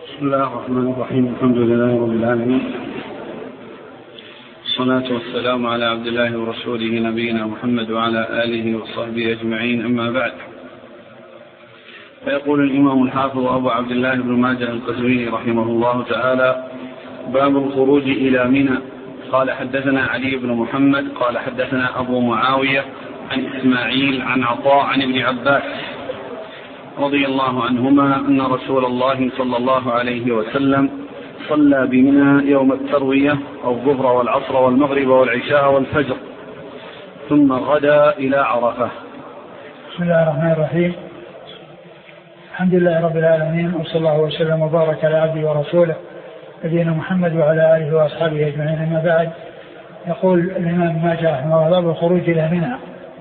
بسم الله الرحمن الرحيم. الحمد لله رب العالمين، الصلاة والسلام على عبد الله ورسوله نبينا محمد وعلى آله وصحبه أجمعين، أما بعد. فيقول الإمام الحافظ أبو عبد الله بن ماجه القزويني رحمه الله تعالى: باب الخروج إلى منى. قال حدثنا علي بن محمد قال حدثنا أبو معاوية عن إسماعيل عن عطاء عن ابن عباس رضي الله عنهما أن رسول الله صلى الله عليه وسلم صلى بمنى يوم التروية الظهر والعصر والمغرب والعشاء والفجر ثم غدا إلى عرفة. بسم الله الرحمن الرحيم. الحمد لله رب العالمين، وصلى الله وسلم وبارك على عبده ورسوله نبينا محمد وعلى آله وأصحابه أجمعين، أما بعد. يقول الإمام ماجه رحمه الله: الخروج إلى منى.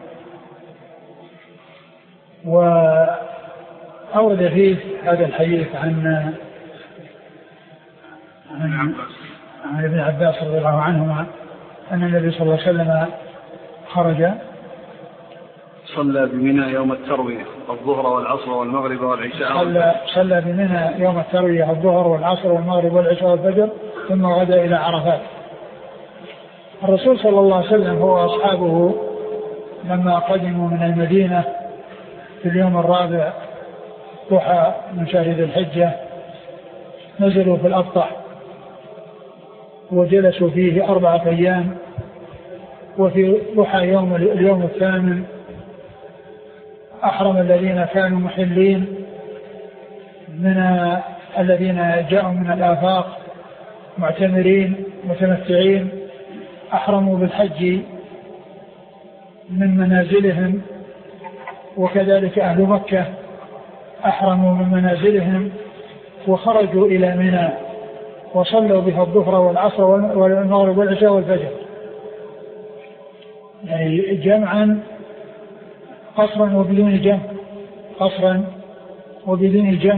وأورد فيه هذا الحديث عن ابن عباس رضي الله عنهما أن النبي صلى الله عليه وسلم خرج صلى بمنى يوم التروية الظهر والعصر والمغرب والعشاء. صلى بمنى يوم التروية الظهر والعصر والمغرب والعشاء والفجر ثم غدا إلى عرفات. الرسول صلى الله عليه وسلم هو أصحابه لما قدموا من المدينة في اليوم الرابع ضحى من شهر ذي الحجة نزلوا في الأبطح وجلسوا فيه 4 أيام، وفي ضحى اليوم الثامن أحرم الذين كانوا محلين من الذين جاءوا من الآفاق معتمرين متمتعين، أحرموا بالحج من منازلهم، وكذلك أهل مكة أحرموا من منازلهم وخرجوا إلى منى وصلوا بها الظهر والعصر والمغرب والعشاء والفجر، يعني جمعا قصرا وبدون جمع، قصرا وبدون جمع.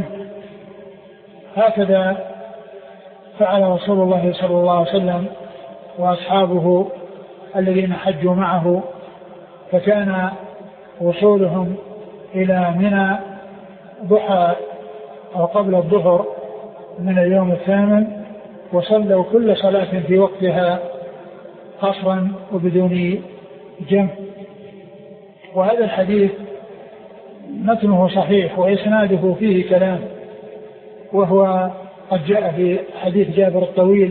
هكذا فعل رسول الله صلى الله عليه وسلم وأصحابه الذين حجوا معه، فكان وصولهم إلى منى ضحى أو قبل الظهر من اليوم الثامن، وصلوا كل صلاة في وقتها قصرا وبدون جمع. وهذا الحديث متنه صحيح وإسناده فيه كلام، وهو قد جاء في حديث جابر الطويل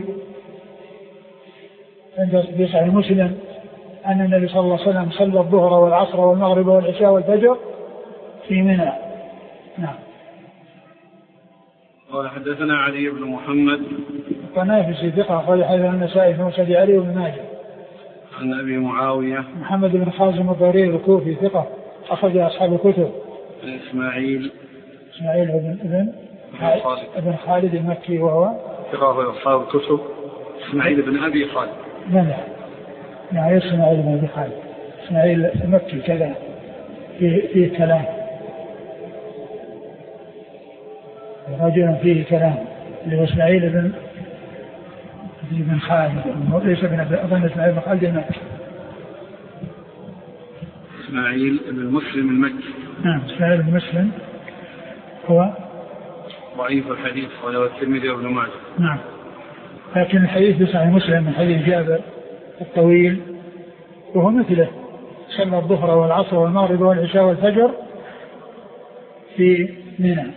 عند صحيح مسلم أن النبي صلى الله عليه وسلم صلى الظهر والعصر والمغرب والعشاء والفجر في منى. نعم. قال حدثنا علي بن محمد الطنافسي ثقة أخرج حديث النسائي في مسند علي بن ماجه. عن أبي معاوية محمد بن خازم الضرير الكوفي ثقة أخرج أصحاب الكتب. عن إسماعيل بن خالد المكي وهو ثقة أخرج أصحاب الكتب. إسماعيل بن أبي خالد. نعم إسماعيل بن أبي خالد، إسماعيل المكي كذا فيه كلام، رجل فيه كلام اللي هو إسماعيل بن خالد، ليس أظن إسماعيل بن خالد المكي. إسماعيل بن مسلم المكي. نعم إسماعيل بن مسلم هو ضعيف الحديث وله الترمذي وابن ماجه. نعم، لكن الحديث في صحيح مسلم من حديث جابر الطويل وهو مثله، صلى الظهر والعصر والمغرب والعشاء والفجر في منى.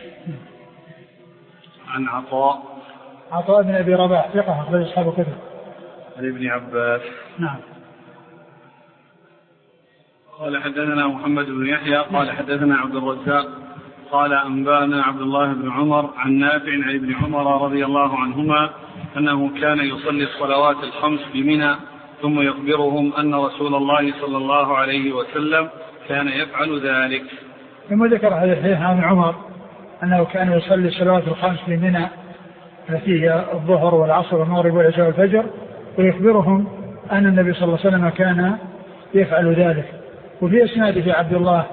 عن عطاء بن أبي رباح ثقة أخرج أصحاب الكتب. عن ابن عباس. نعم. قال حدثنا محمد بن يحيى قال حدثنا عبد الرزاق قال أنبانا عبد الله بن عمر عن نافع عن ابن عمر رضي الله عنهما أنه كان يصلي الصلوات الخمس بمنى ثم يخبرهم أن رسول الله صلى الله عليه وسلم كان يفعل ذلك. ثم ذكر هذا الحديث عن عمر أنه كان يصلي الصلوات الخمس بمنى التي هي الظهر والعصر والمغرب والعشاء والفجر، ويخبرهم أن النبي صلى الله عليه وسلم كان يفعل ذلك. وفي إسناده عبد الله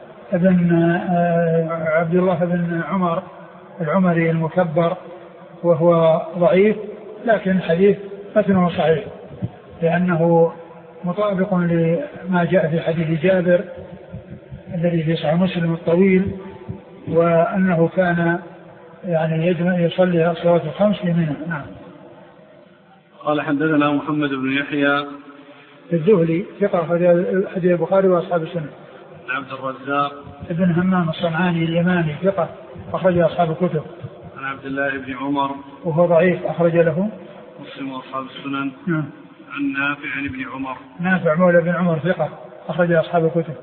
بن عمر العمري المكبر وهو ضعيف، لكن الحديث متنه صحيح لأنه مطابق لما جاء في حديث جابر الذي في صحيح مسلم الطويل، وأنه كان يعني يصلي الصلوات الخمس في منى. نعم. قال حدثنا محمد بن يحيى الذهلي ثقة حديث البخاري وأصحاب السنة. عبد الرزاق ابن همام الصنعاني اليماني ثقة أخرج أصحاب الكتب. عن عبد الله بن عمر وهو ضعيف أخرج له مسلم وأصحاب السنن. نعم. عن نافع بن عمر نافع مولى بن عمر ثقة أخرج أصحاب الكتب.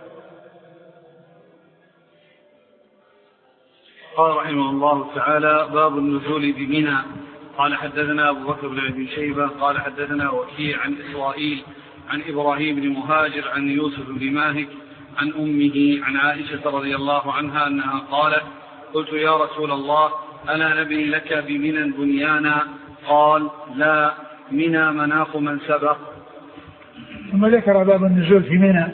قال رحمه الله تعالى باب النزول بمنى. قال حدثنا أبو بكر بن أبي شيبة قال حدثنا وكيع عن إسرائيل عن إبراهيم بن مهاجر عن يوسف بن ماهك عن أمه عن عائشة رضي الله عنها أنها قالت قلت يا رسول الله ألا نبني لك بمنى بنيانا؟ قال لا، منى مناخ من سبق. ثم ذكر باب النزول في منى،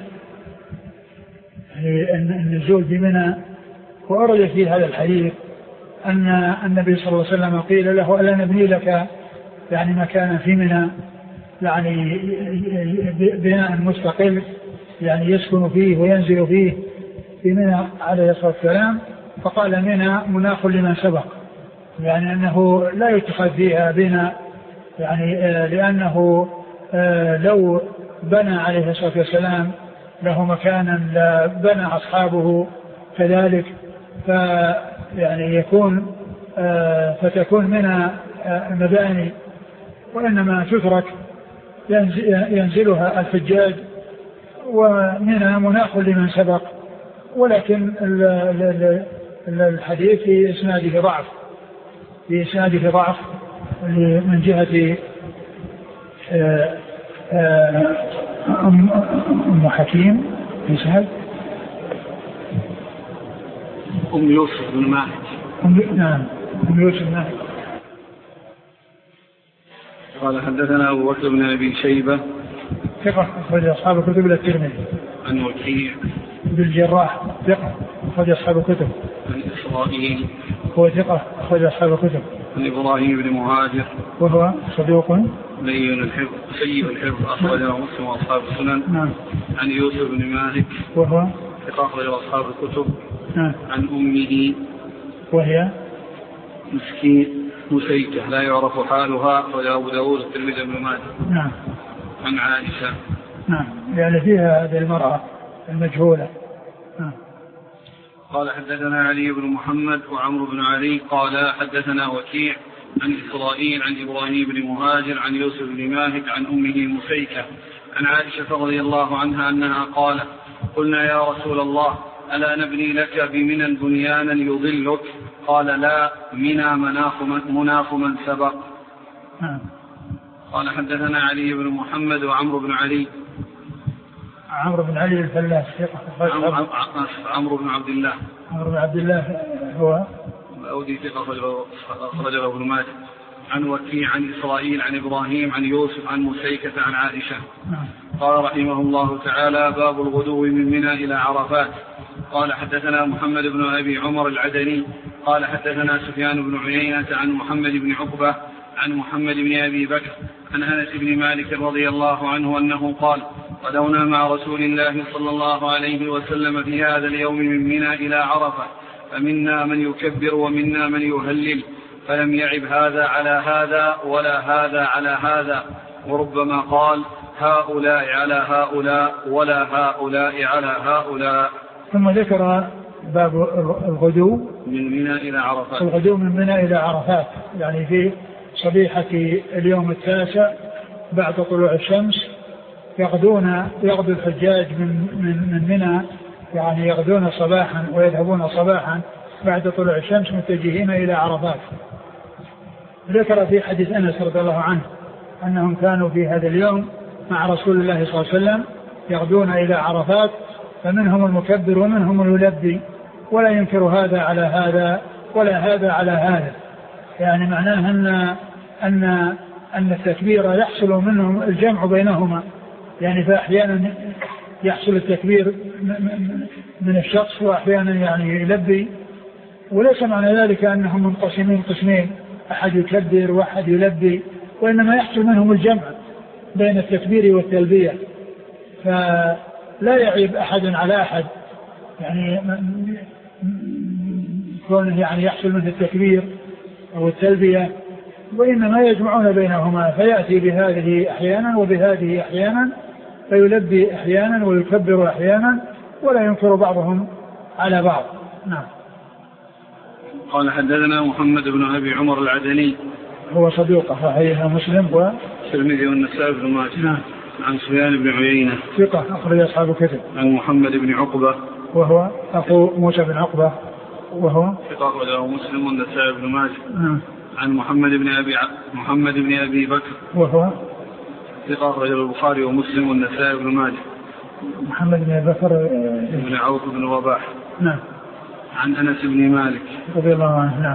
النزول في منى. وأرد في هذا الحديث أن النبي صلى الله عليه وسلم قيل له ألا نبني لك يعني مكانا في منى، يعني بناء مستقل يعني يسكن فيه وينزل فيه في منى عليه الصلاة والسلام. فقال منى مناخ لمن سبق، يعني أنه لا يتخذ فيها بناء، يعني لأنه لو بنى عليه الصلاة والسلام له مكانا لبنى أصحابه كذلك، فيعني يكون فتكون منى مباني، وإنما تترك ينزلها الحجاج، ومنى مناخ لمن سبق. ولكن الحديث في إسناده ضعف من جهة أم حكيم يسهل أم يوسف بن ماهك. نعم أم يوسف بن ماهك. قال حدثنا أبو بكر بن أبي شيبة ثقة أخرج أصحاب الكتب إلى الترمذي. عن وكيع بن الجراح ثقة أخرج أصحاب الكتب. عن إسرائيل هو ثقة أخرج أصحاب الكتب. عن إبراهيم بن مهاجر وهو صدوق سيء الحفظ أخرجه مسلم وأصحاب السنن. نعم. عن يوسف بن مالك وهو ثقة أخرجه أصحاب الكتب. نعم. عن أمه وهي مسكين مسيكة لا يعرف حالها، أخرجه أبو داود والترمذي بن ماجه. نعم. عن عائشة. نعم، يعني فيها هذه المرأة المجهولة. نعم. قال حدثنا علي بن محمد وعمرو بن علي قال حدثنا وكيع عن إسرائيل عن إبراهيم بن مهاجر عن يوسف بن ماهك عن أمه مسيكة عن عائشة رضي الله عنها أنها قالت قلنا يا رسول الله ألا نبني لك بمنى بنيانا يظلك؟ قال لا، منى مناخ من سبق. قال حدثنا علي بن محمد وعمرو بن علي. عمرو بن علي الفلاس عمرو بن عبد الله. عمرو بن عبد الله هو أودي ثقة أخرجه ابن ماجه. عن وكيع عن إسرائيل عن إبراهيم عن يوسف عن مسيكة عن عائشة. قال رحمه الله تعالى باب الغدو من منى إلى عرفات. قال حدثنا محمد بن أبي عمر العدني قال حدثنا سفيان بن عيينة عن محمد بن عقبة عن محمد بن أبي بكر عن أنس بن مالك رضي الله عنه أنه قال غدونا مع رسول الله صلى الله عليه وسلم في هذا اليوم من منى إلى عرفة، فمنا من يكبر ومنا من يهلل، فلم يعب هذا على هذا ولا هذا على هذا، وربما قال هؤلاء على هؤلاء ولا هؤلاء على هؤلاء. ثم ذكر باب الغدو من منى إلى عرفات. الغدو من منى إلى عرفات، يعني في صبيحة اليوم التاسع بعد طلوع الشمس يغدو الحجاج من منى، يعني يغدون صباحا ويذهبون صباحا بعد طلوع الشمس متجهين إلى عرفات. ذكر في حديث أنس رضي الله عنه أنهم كانوا في هذا اليوم مع رسول الله صلى الله عليه وسلم يغدون إلى عرفات، فمنهم المكبر ومنهم الملبي، ولا ينكر هذا على هذا ولا هذا على هذا، يعني معناه أن التكبير يحصل منهم الجمع بينهما، يعني فأحيانا يحصل التكبير من الشخص وأحيانا يعني يلبي، وليس معنى ذلك أنهم منقسمين قسمين أحد يكبر وأحد يلبي، وإنما يحصل منهم الجمع بين التكبير والتلبية، فلا يعيب أحد على أحد، يعني كونه يعني يحصل منه التكبير أو التلبية، وإنما يجمعون بينهما، فيأتي بهذه أحيانا وبهذه أحيانا، فيلبي أحيانا ويكبر أحيانا، ولا ينكر بعضهم على بعض. نعم. قال حدثنا محمد بن أبي عمر العدني هو صدوق صحيح مسلم والترمذي والنسائي بن ماجه. نعم. عن سفيان بن عيينة ثقة أخرج أصحاب الكتب. عن محمد بن عقبة وهو أخو موسى بن عقبة وهو ثقة أخرجه مسلم والنسائي بن ماجه. نعم. عن محمد بن أبي بكر وهو ثقة أخرجه البخاري ومسلم والنسائي بن ماجه. محمد بن أبي بكر بن عوف بن رباح. نعم. عن أنس بن مالك رضي الله عنه. نعم.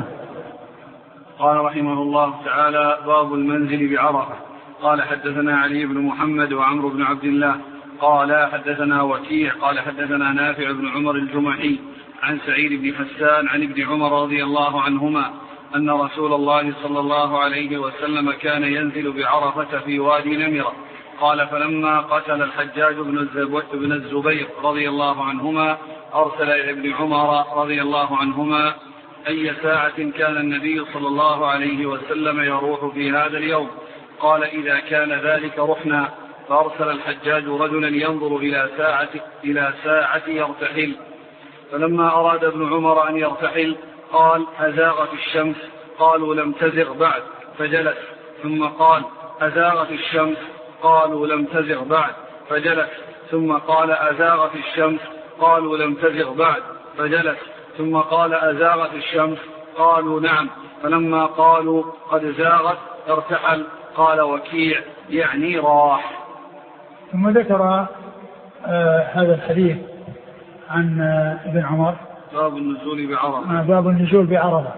قال رحمه الله تعالى: باب المنزل بعرفة. قال حدثنا علي بن محمد وعمرو بن عبد الله قال حدثنا وكيع قال حدثنا نافع بن عمر الجمحي عن سعيد بن حسان عن ابن عمر رضي الله عنهما أن رسول الله صلى الله عليه وسلم كان ينزل بعرفة في وادي نمرة. قال: فلما قتل الحجاج بن الزبير رضي الله عنهما أرسل إلى ابن عمر رضي الله عنهما أي ساعة كان النبي صلى الله عليه وسلم يروح في هذا اليوم. قال: إذا كان ذلك رحنا. فأرسل الحجاج رجلا ينظر إلى ساعة يرتحل. فلما أراد ابن عمر أن يرتحل قال: أزاغت الشمس. قالوا: لم تزغ بعد. فجلس. ثم قال: أزاغت الشمس. قالوا: لم تزغ بعد. فجلس. ثم قال: أزاغت الشمس. قالوا: لم تزغ بعد. فجلس. ثم قال: أزاغت الشمس. قالوا: نعم. فلما قالوا: قد زاغت ارتحل. قال وكيع: يعني راح. ثم ذكر هذا الحديث عن ابن عمر. باب النزول بعرفة. باب النزول بعرفة.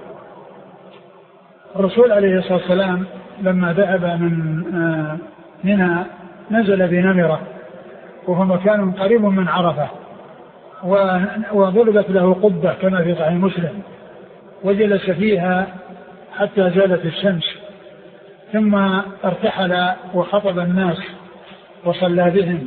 الرسول عليه الصلاة والسلام لما ذهب من منى نزل بنمرة، وهو مكان قريب من عرفة، وضربت له قبة كما في صحيح مسلم، وجلس فيها حتى زالت الشمس، ثم ارتحل وخطب الناس وصلى بهم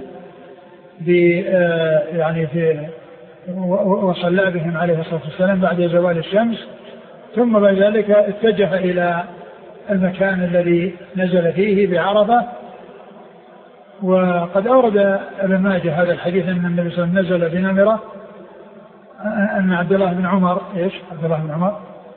وصلى بهم عليه الصلاة والسلام بعد زوال الشمس، ثم بعد ذلك اتجه إلى المكان الذي نزل فيه بعرفة. وقد أورد ابن ماجه هذا الحديث أن النبي صلى الله عليه وسلم نزل بنمرة، أن عبد الله بن عمر عبد الله بن عمر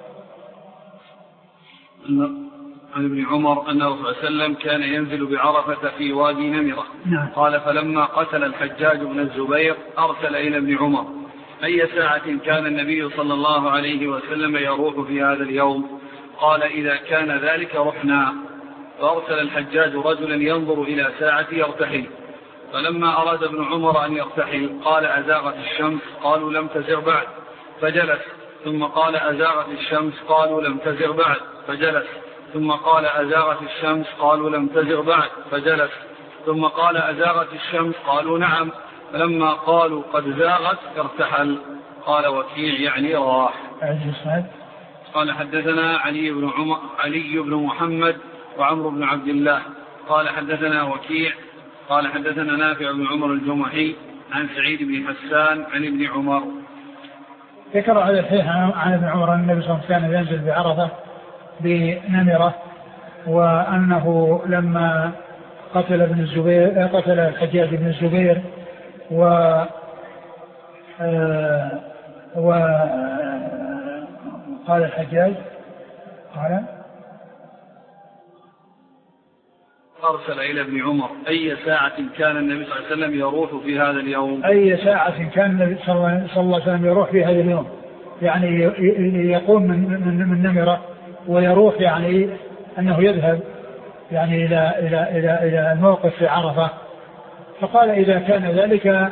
عن ابن عمر أن الرسول صلى الله عليه وسلم كان ينزل بعرفة في وادي نمرة. نعم. قال: فلما قتل الحجاج بن الزبير أرسل إلى ابن عمر أي ساعة كان النبي صلى الله عليه وسلم يروح في هذا اليوم. قال: إذا كان ذلك رحنا. فأرسل الحجاج رجلا ينظر إلى ساعة يرتحل. فلما أراد ابن عمر أن يرتحل قال: أزاغت الشمس. قالوا: لم تزغ بعد. فجلس. ثم قال: أزاغت الشمس. قالوا: لم تزغ بعد. فجلس. ثم قال: أزاغت الشمس. قالوا: لم تزغ بعد. فجلس. ثم قال: أزاغت الشمس. قالوا: نعم. فلما قالوا: قد زاغت ارتحل. قال وكيع: يعني راح. قال: حدثنا علي بن محمد وعمرو بن عبد الله قال حدثنا وكيع قال حدثنا نافع بن عمر الجمحي عن سعيد بن حسان عن ابن عمر. ذكر هذا الحديث عن ابن عمر أن النبي صلى الله عليه وسلم كان ينزل بعرفة بنمرة، وأنه لما قتل الحجاج بن الزبير قال الحجاج أرسل إلى ابن عمر أي ساعة كان النبي صلى الله عليه وسلم يروح في هذا اليوم. أي ساعة كان النبي صلى الله عليه وسلم يروح في هذا اليوم، يعني يقوم من نمرة ويروح، يعني أنه يذهب يعني إلى الموقف في عرفة. فقال: إذا كان ذلك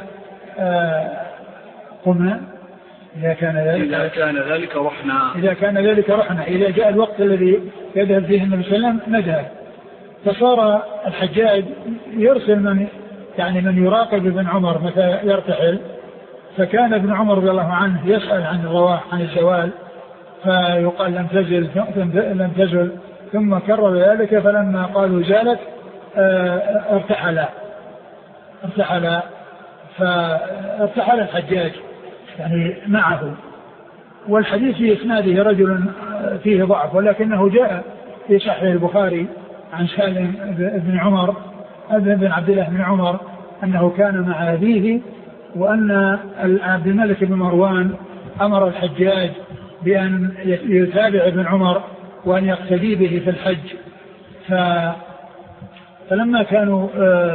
قمنا. إذا كان ذلك رحنا. إذا جاء الوقت الذي يذهب فيه النبي صلى الله عليه وسلم نذهب. فصار الحجاج يرسل من يراقب ابن عمر متى يرتحل، فكان ابن عمر رضي الله عنه يسأل عن الرواح عن الزوال، فيقال: لم تزل، ثم كرر ذلك، فلما قالوا زالت ارتحل فارتحل الحجاج يعني معه، والحديث في إسناده رجل فيه ضعف، ولكنه جاء في صحيح البخاري عن سالم بن عمر بن عبد الله بن عمر أنه كان مع أبيه، وأن عبد الملك بن مروان أمر الحجاج بأن يتابع ابن عمر وأن يقتدي به في الحج. فلما كانوا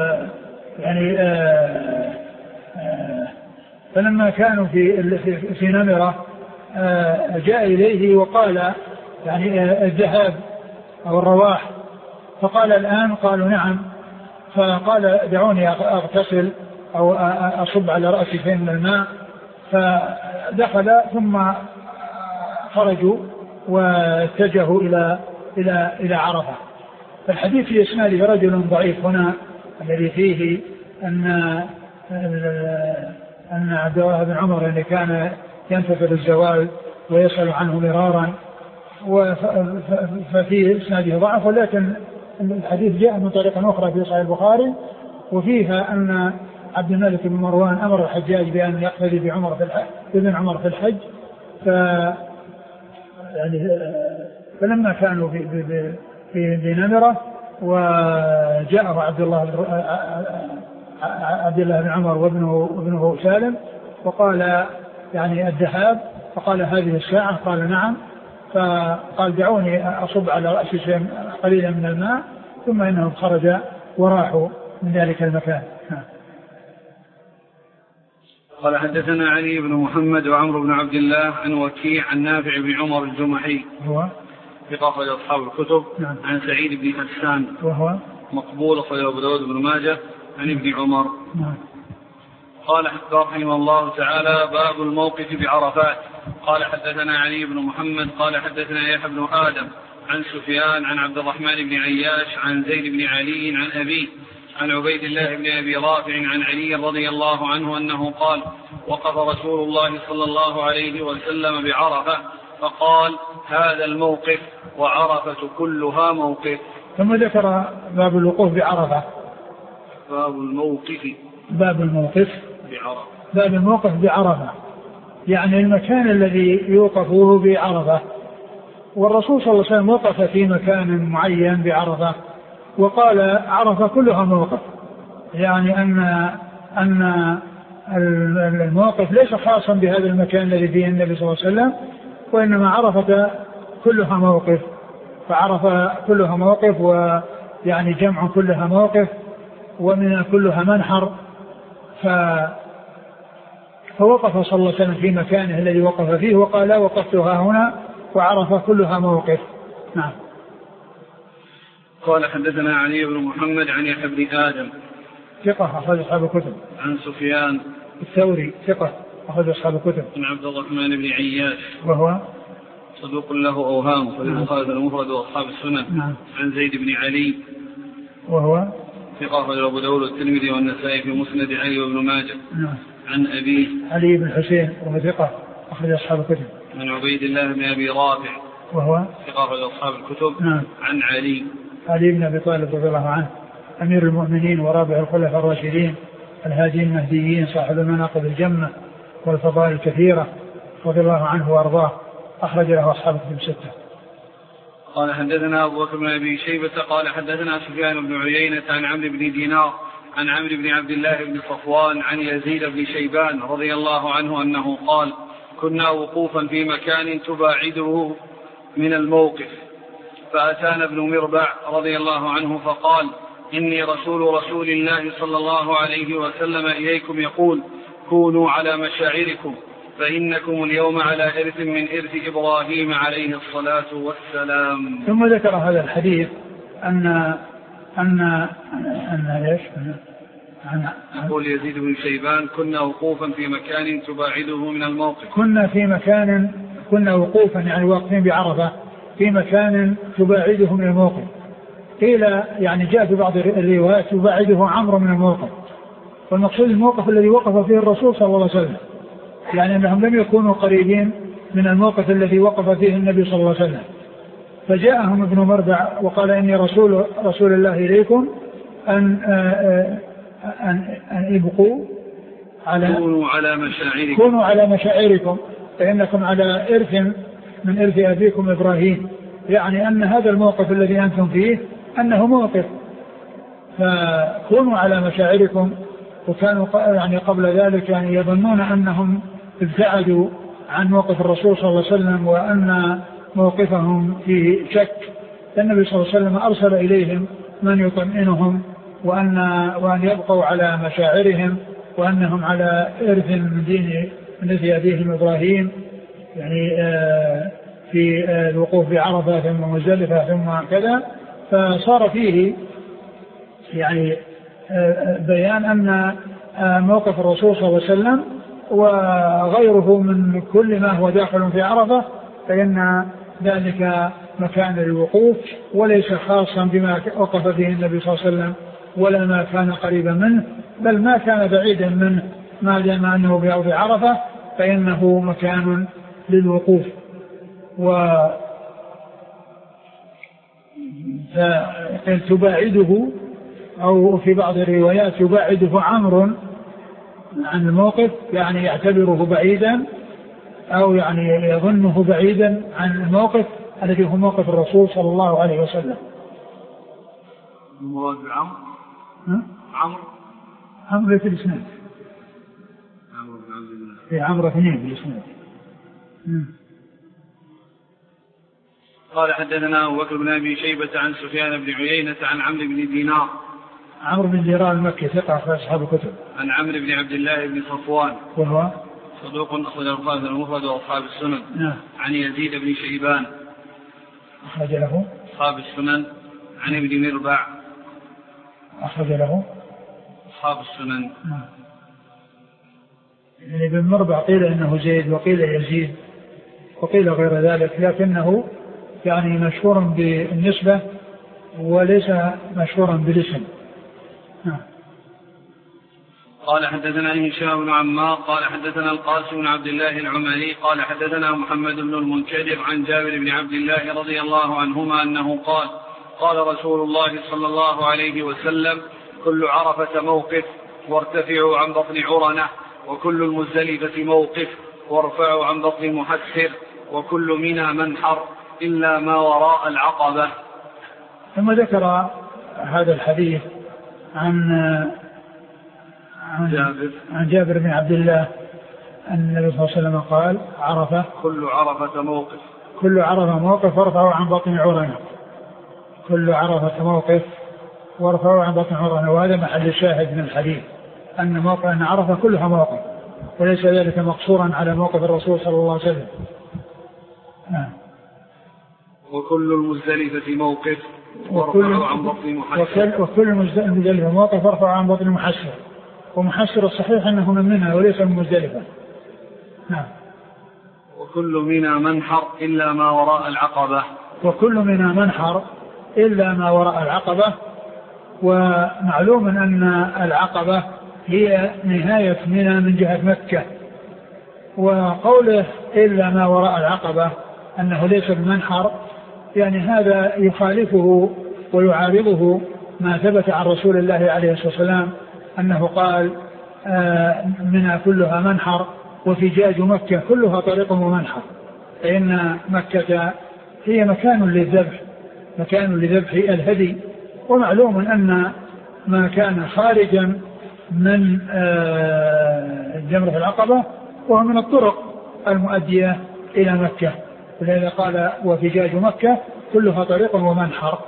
فلما كانوا في نمرة جاء إليه وقال يعني الذهاب أو الرواح، فقال الآن؟ قالوا نعم. فقال دعوني أغتسل أو أصب على رأسي شيء من الماء. فدخل ثم خرجوا واتجهوا إلى عرفة. فالحديث في إسناده رجل ضعيف هنا الذي فيه أن عبد الله بن عمر اللي كان ينتظر الزوال ويسأل عنه مرارا، ففي إسناده ضعف، ولكن الحديث جاء من طريقة أخرى في صحيح البخاري وفيها أن عبد الملك بن مروان أمر الحجاج بأن يقتدي بابن عمر في الحج. فلما كانوا في نمرة وجاءه عبد الله بن عمر وابنه سالم وقال يعني الذهاب، فقال هذه الساعة؟ قال نعم. فقال دعوني أصب على رأسي شيء قليلا من الماء، ثم إنهم خرج وراحوا من ذلك المكان. قال حدثنا علي بن محمد وعمرو بن عبد الله عن وكيع عن نافع بن عمر الجمحي هو ثقة أخرج أصحاب الكتب. نعم. عن سعيد بن حسان وهو مقبول أخرج أبو داود بن ماجه عن ابن عمر. نعم. قال رحمه الله تعالى باب الموقف بعرفات. قال حدثنا علي بن محمد قال حدثنا يحيى بن آدم عن سفيان عن عبد الرحمن بن عياش عن زيد بن علي عن أبيه عن عبيد الله بن أبي رافع عن علي رضي الله عنه أنه قال وقف رسول الله صلى الله عليه وسلم بعرفة فقال هذا الموقف وعرفة كلها موقف. ثم ذكر باب الوقوف بعرفة. باب الموقف بعرفة يعني المكان الذي يوقفه بعرفة. والرسول صلى الله عليه وسلم وقف في مكان معين بعرفة وقال عرفة كلها موقف، يعني أن الموقف ليس خاصا بهذا المكان الذي فيه النبي صلى الله عليه وسلم، وإنما عرفة كلها موقف، فعرفة كلها موقف ويعني جمع كلها موقف ومن كلها منحر. فوقف صلى الله عليه وسلم في مكانه الذي وقف فيه وقال وقفتها هنا وعرفة كلها موقف. نعم. قال حدثنا علي بن محمد عن يحيى بن آدم ثقة أخرج أصحاب الكتب. عن سفيان الثوري ثقة أخرج أصحاب الكتب. عن عبد الرحمن بن عياش وهو صدوق له أوهام في البخاري المفرد وأصحاب السنن. نعم. عن زيد بن علي وهو ثقة أخرج أبو داود والترمذي والنسائي في مسند علي وابن ماجه. نعم. عن أبيه علي بن حسين وهو ثقة أخرج أصحاب الكتب. عن عبيد الله بن أبي رافع وهو ثقة أخرج أصحاب الكتب. نعم. عن علي بن أبي طالب رضي الله عنه أمير المؤمنين ورابع الخلفاء الراشدين الهاديين المهديين صاحب المناقب الجمة والفضائل الكثيرة رضي الله عنه وأرضاه، أخرج له أصحاب الكتب الستة. قال حدثنا أبو بكر بن أبي شيبة قال حدثنا سفيان بن عيينة عن عمرو بن دينار عن عمرو بن عبد الله بن صفوان عن يزيد بن شيبان رضي الله عنه أنه قال كنا وقوفا في مكان تباعده من الموقف فأتانا ابن مربع رضي الله عنه فقال إني رسول الله صلى الله عليه وسلم إليكم يقول كونوا على مشاعركم فإنكم اليوم على إرث من إرث إبراهيم عليه الصلاة والسلام. ثم ذكر هذا الحديث يقول يزيد بن شيبان كنا وقوفا في مكان تباعده من الموقف. كنا وقوفا يعني واقفين بعرفة في مكان تباعده من الموقف. قيل يعني جاء في بعض الروايات تباعده عمرو من الموقف، والمقصود الموقف الذي وقف فيه الرسول صلى الله عليه وسلم، يعني أنهم لم يكونوا قريبين من الموقف الذي وقف فيه النبي صلى الله عليه وسلم. فجاءهم ابن مربع وقال إني رسول الله إليكم أن ابقوا كونوا على مشاعركم فإنكم على إرث من إرث أبيكم إبراهيم، يعني أن هذا الموقف الذي أنتم فيه أنه موقف، فكونوا على مشاعركم. وكانوا يعني قبل ذلك يعني يظنون أنهم ابتعدوا عن موقف الرسول صلى الله عليه وسلم وأن موقفهم فيه شك. النبي صلى الله عليه وسلم أرسل إليهم من يطمئنهم وأن يبقوا على مشاعرهم وأنهم على إرث من دين من إرث أبيهم إبراهيم، يعني في الوقوف بعرفة ثم مزدلفة ثم كذا. فصار فيه يعني بيان أن موقف الرسول صلى الله عليه وسلم وغيره من كل ما هو داخل في عرفة فإن ذلك مكان الوقوف وليس خاصا بما وقف به النبي صلى الله عليه وسلم ولا ما كان قريبا منه، بل ما كان بعيدا منه ما دام أنه بأرض عرفة فإنه مكان للوقوف. تباعده أو في بعض الروايات يباعده عمرو عن الموقف، يعني يعتبره بعيدا أو يعني يظنه بعيدا عن الموقف الذي هو موقف الرسول صلى الله عليه وسلم. المراد عمرو في الإسناد، في عمرو اثنين في الإسناد. قال حدثنا أبو بكر بن أبي شيبة عن سفيان بن عيينة عن عمرو بن دينار. عمرو بن دينار المكي ثقة في أصحاب الكتب. عن عمرو بن عبد الله بن صفوان وهو صدوق أخرج البخاري المفرد وأصحاب السنن. نعم. عن يزيد بن شيبان أخرج له أصحاب السنن. عن ابن مربع أخرج له أصحاب السنن. نعم. يعني ابن مربع قيل إنه زيد وقيل يزيد وقيل غير ذلك، لكنه يعني مشهور بالنسبة وليس مشهورا بالاسم. قال حدثنا هشام بن عمار قال حدثنا القاسم بن عبد الله العمري قال حدثنا محمد بن المنكدر عن جابر بن عبد الله رضي الله عنهما أنه قال قال رسول الله صلى الله عليه وسلم كل عرفة موقف وارتفعوا عن بطن عرنة، وكل المزدلفة موقف وارفعوا عن بطن محسر، وكل منى منحر إلا ما وراء العقبة. ثم ذكر هذا الحديث عن جابر بن عبد الله أن النبي صلى الله عليه وسلم قال عرفة كل عرفة موقف وارفعوا عن بطن عرنة، كل عرفة موقف وارفعوا عن بطن عرنة. وهذا محل الشاهد من الحديث أن عرفة كلها موقف وليس ذلك مقصورا على موقف الرسول صلى الله عليه وسلم. وكل المزدلفة موقف وارفعوا عن بطن محسر، وكل المزدلفة موقف وارفعوا عن بطن محسر، ومحسر الصحيح أنه من منى وليس من مزدلفة. نعم. وكل منى منحر إلا ما وراء العقبة، وكل منى منحر إلا ما وراء العقبة. ومعلوم أن العقبة هي نهاية منى من جهة مكة، وقوله إلا ما وراء العقبة أنه ليس بمنحر يعني هذا يخالفه ويعارضه ما ثبت عن رسول الله عليه الصلاة والسلام أنه قال منى كلها منحر وفجاج مكة كلها طريق ومنحر، فإن مكة هي مكان لذبح الهدي. ومعلوم أن ما كان خارجا من جمرة العقبة وهو من الطرق المؤدية إلى مكة، ولذا قال وفجاج مكة كلها طريق ومنحر.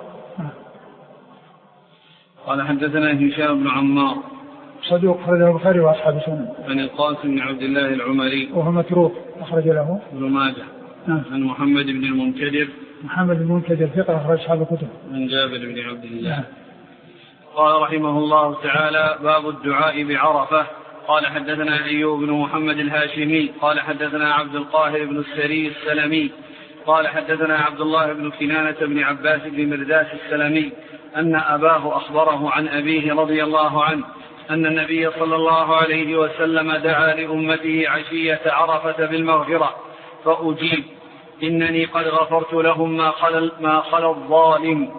قال حدثنا هشام بن عمار صدوق أخرج له البخاري وأصحاب السنن. عن القاسم بن عبد الله العمري وهو متروك أخرج له ابن ماجه. عن محمد بن المنكدر ثقة أخرج أصحاب الكتب. عن جابر بن عبد الله. قال رحمه الله تعالى باب الدعاء بعرفة. قال حدثنا أيوب بن محمد الهاشمي قال حدثنا عبد القاهر بن السري السلمي قال حدثنا عبد الله بن كنانة بن عباس بن مرداس السلمي أن أباه أخبره عن أبيه رضي الله عنه أن النبي صلى الله عليه وسلم دعا لأمته عشية عرفة بالمغفرة فأجيب إنني قد غفرت لهم ما خلا الظالم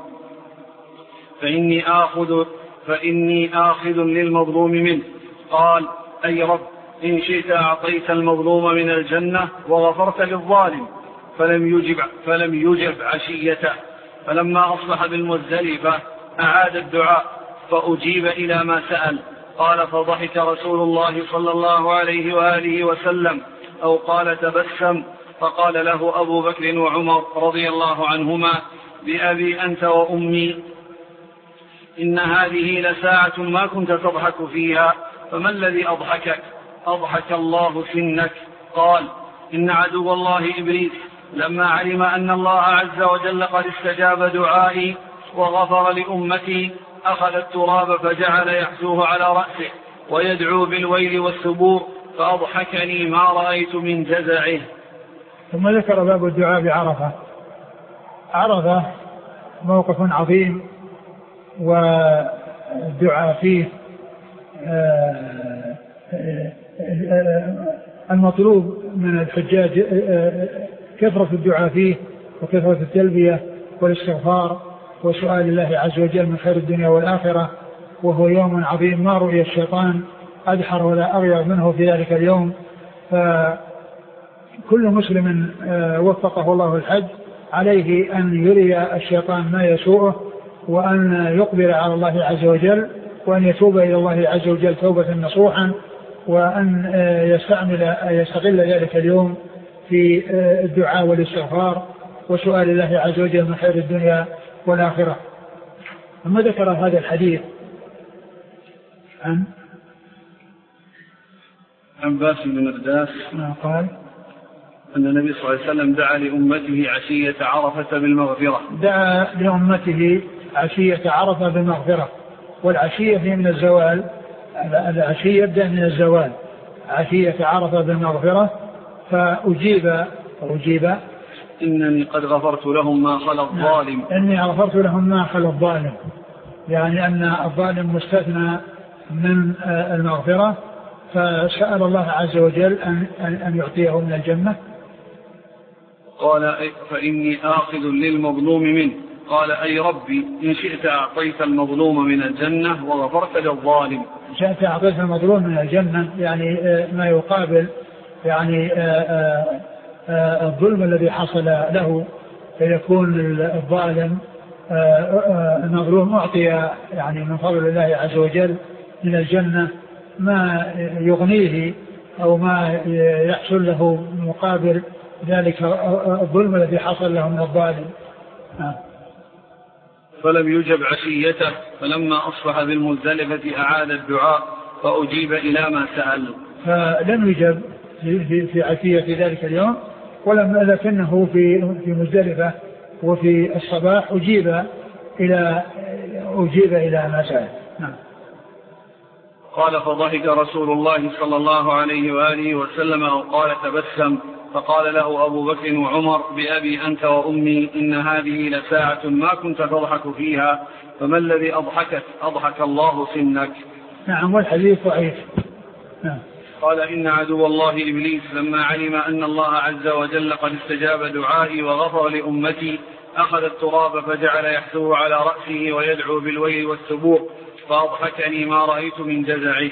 فإني آخذ للمظلوم منه. قال أي رب إن شئت أعطيت المظلوم من الجنة وغفرت للظالم، فلم يجب عشيته. فلما أصبح بالمزدلفة أعاد الدعاء فأجيب إلى ما سأل. قال فضحك رسول الله صلى الله عليه وآله وسلم أو قال تبسم، فقال له أبو بكر وعمر رضي الله عنهما بأبي أنت وأمي إن هذه لساعة ما كنت تضحك فيها، فما الذي أضحكك؟ أضحك الله سنك. قال إن عدو الله إبليس لما علم أن الله عز وجل قد استجاب دعائي وغفر لأمتي أخذ التراب فجعل يحثوه على رأسه ويدعو بالويل والثبور، فأضحكني ما رأيت من جزعه. ثم ذكر باب الدعاء بعرفة. عرفة موقف عظيم والدعاء فيه المطلوب من الحجاج كثرة الدعاء فيه وكثرة التلبية والاستغفار وسؤال الله عز وجل من خير الدنيا والآخرة، وهو يوم عظيم ما رؤي الشيطان أدحر ولا أغير منه في ذلك اليوم. فكل مسلم وفقه الله الحج عليه أن يري الشيطان ما يسوءه، وأن يقبل على الله عز وجل، وأن يتوب إلى الله عز وجل توبة نصوحا، وأن يستغل ذلك اليوم في الدعاء والاستغفار وسؤال الله عز وجل من خير الدنيا والآخرة. ثم ذكر هذا الحديث عن باس بن مرداس قال أن النبي صلى الله عليه وسلم دعا لأمته عشية عرفة بالمغفرة. دعا لأمته عشية عرفة بالمغفرة، والعشية هي من الزوال، العشية يبدأ من الزوال، عشية عرفة بالمغفرة. فأجيب إنني قد غفرت لهم ما خلا الظالم. إني غفرت لهم ما خلا الظالم، يعني أن الظالم مستثنى من المغفرة، فسأل الله عز وجل أن يعطيه من الجنة. قال فإني آخذ للمظلوم منه. قال أي ربي إن شئت أعطيت المظلوم من الجنة وغفرت للظالم. إن شئت أعطيت المظلوم من الجنة يعني ما يقابل يعني الظلم الذي حصل له، فيكون الظالم المظلوم أعطي يعني من فضل الله عز وجل من الجنة ما يغنيه أو ما يحصل له مقابل ذلك الظلم الذي حصل له من الظالم. فلم يجب عشيته، فلما أصبح بالمزدلفة أعاد الدعاء فأجيب إلى ما سأل. فلم يجب في عشية ذلك اليوم، لكنه في مزدلفة وفي الصباح أجيب إلى ما سأل. قال فضحك رسول الله صلى الله عليه وآله وسلم أو قال تبسم، فقال له أبو بكر وعمر بأبي أنت وأمي إن هذه لساعة ما كنت تضحك فيها، فما الذي أضحكك؟ أضحك الله سنك. نعم. والحديث ضعيف. قال إن عدو الله إبليس لما علم أن الله عز وجل قد استجاب دعائي وغفر لأمتي أخذ التراب فجعل يحثوه على رأسه ويدعو بالويل والثبور، فأضحكني ما رأيت من جزعه.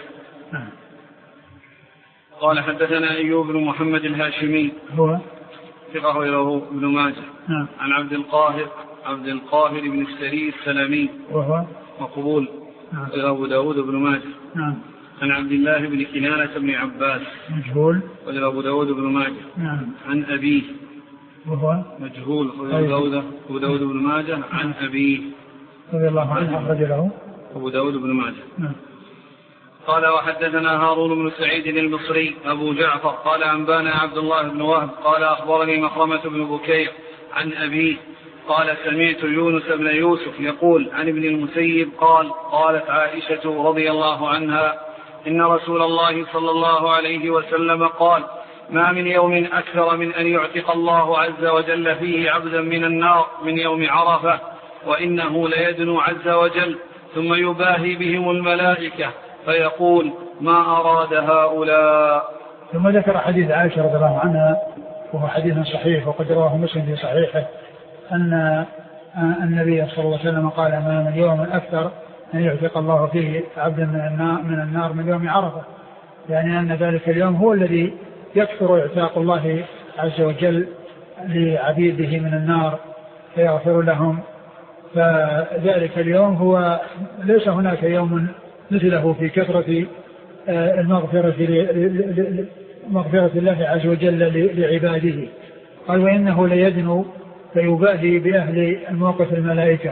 قال حدثنا أيوب بن محمد الهاشمي هو ثقة له ابن ماجه عن عبد القاهر بن السري السلمي وهو مقبول أبو داود بن ماجه عن عبد الله بن كنانة بن عباس مجهول وله أبو داود بن ماجه عن أبيه وهو مجهول أبو داود بن ماجه عن أبيه رضي الله عنه أخرج له أبو داود بن ماجه. قال وحدثنا هارون بن سعيد المصري أبو جعفر قال أنبانا عبد الله بن وهب قال أخبرني مخرمة بن بكير عن أبيه قال سمعت يونس بن يوسف يقول عن ابن المسيب قالت عائشة رضي الله عنها إن رسول الله صلى الله عليه وسلم قال ما من يوم أكثر من أن يعتق الله عز وجل فيه عبدا من النار من يوم عرفة، وإنه ليدنو عز وجل ثم يباهي بهم الملائكة فيقول ما أراد هؤلاء. ثم ذكر حديث عائشة رضي الله عنها وهو حديث صحيح وقد رواه مسلم في صحيحه أن النبي صلى الله عليه وسلم قال ما من يوم أكثر أن يعتق الله فيه عبدا من النار من يوم عرفة، يعني أن ذلك اليوم هو الذي يكثر إعتاق الله عز وجل لعبيده من النار فيغفر لهم. فذلك اليوم هو ليس هناك يوم مثله في كثرة مغفرة الله عز وجل لعباده. قال وإنه ليدنو فيباهي بأهل الموقف الملائكة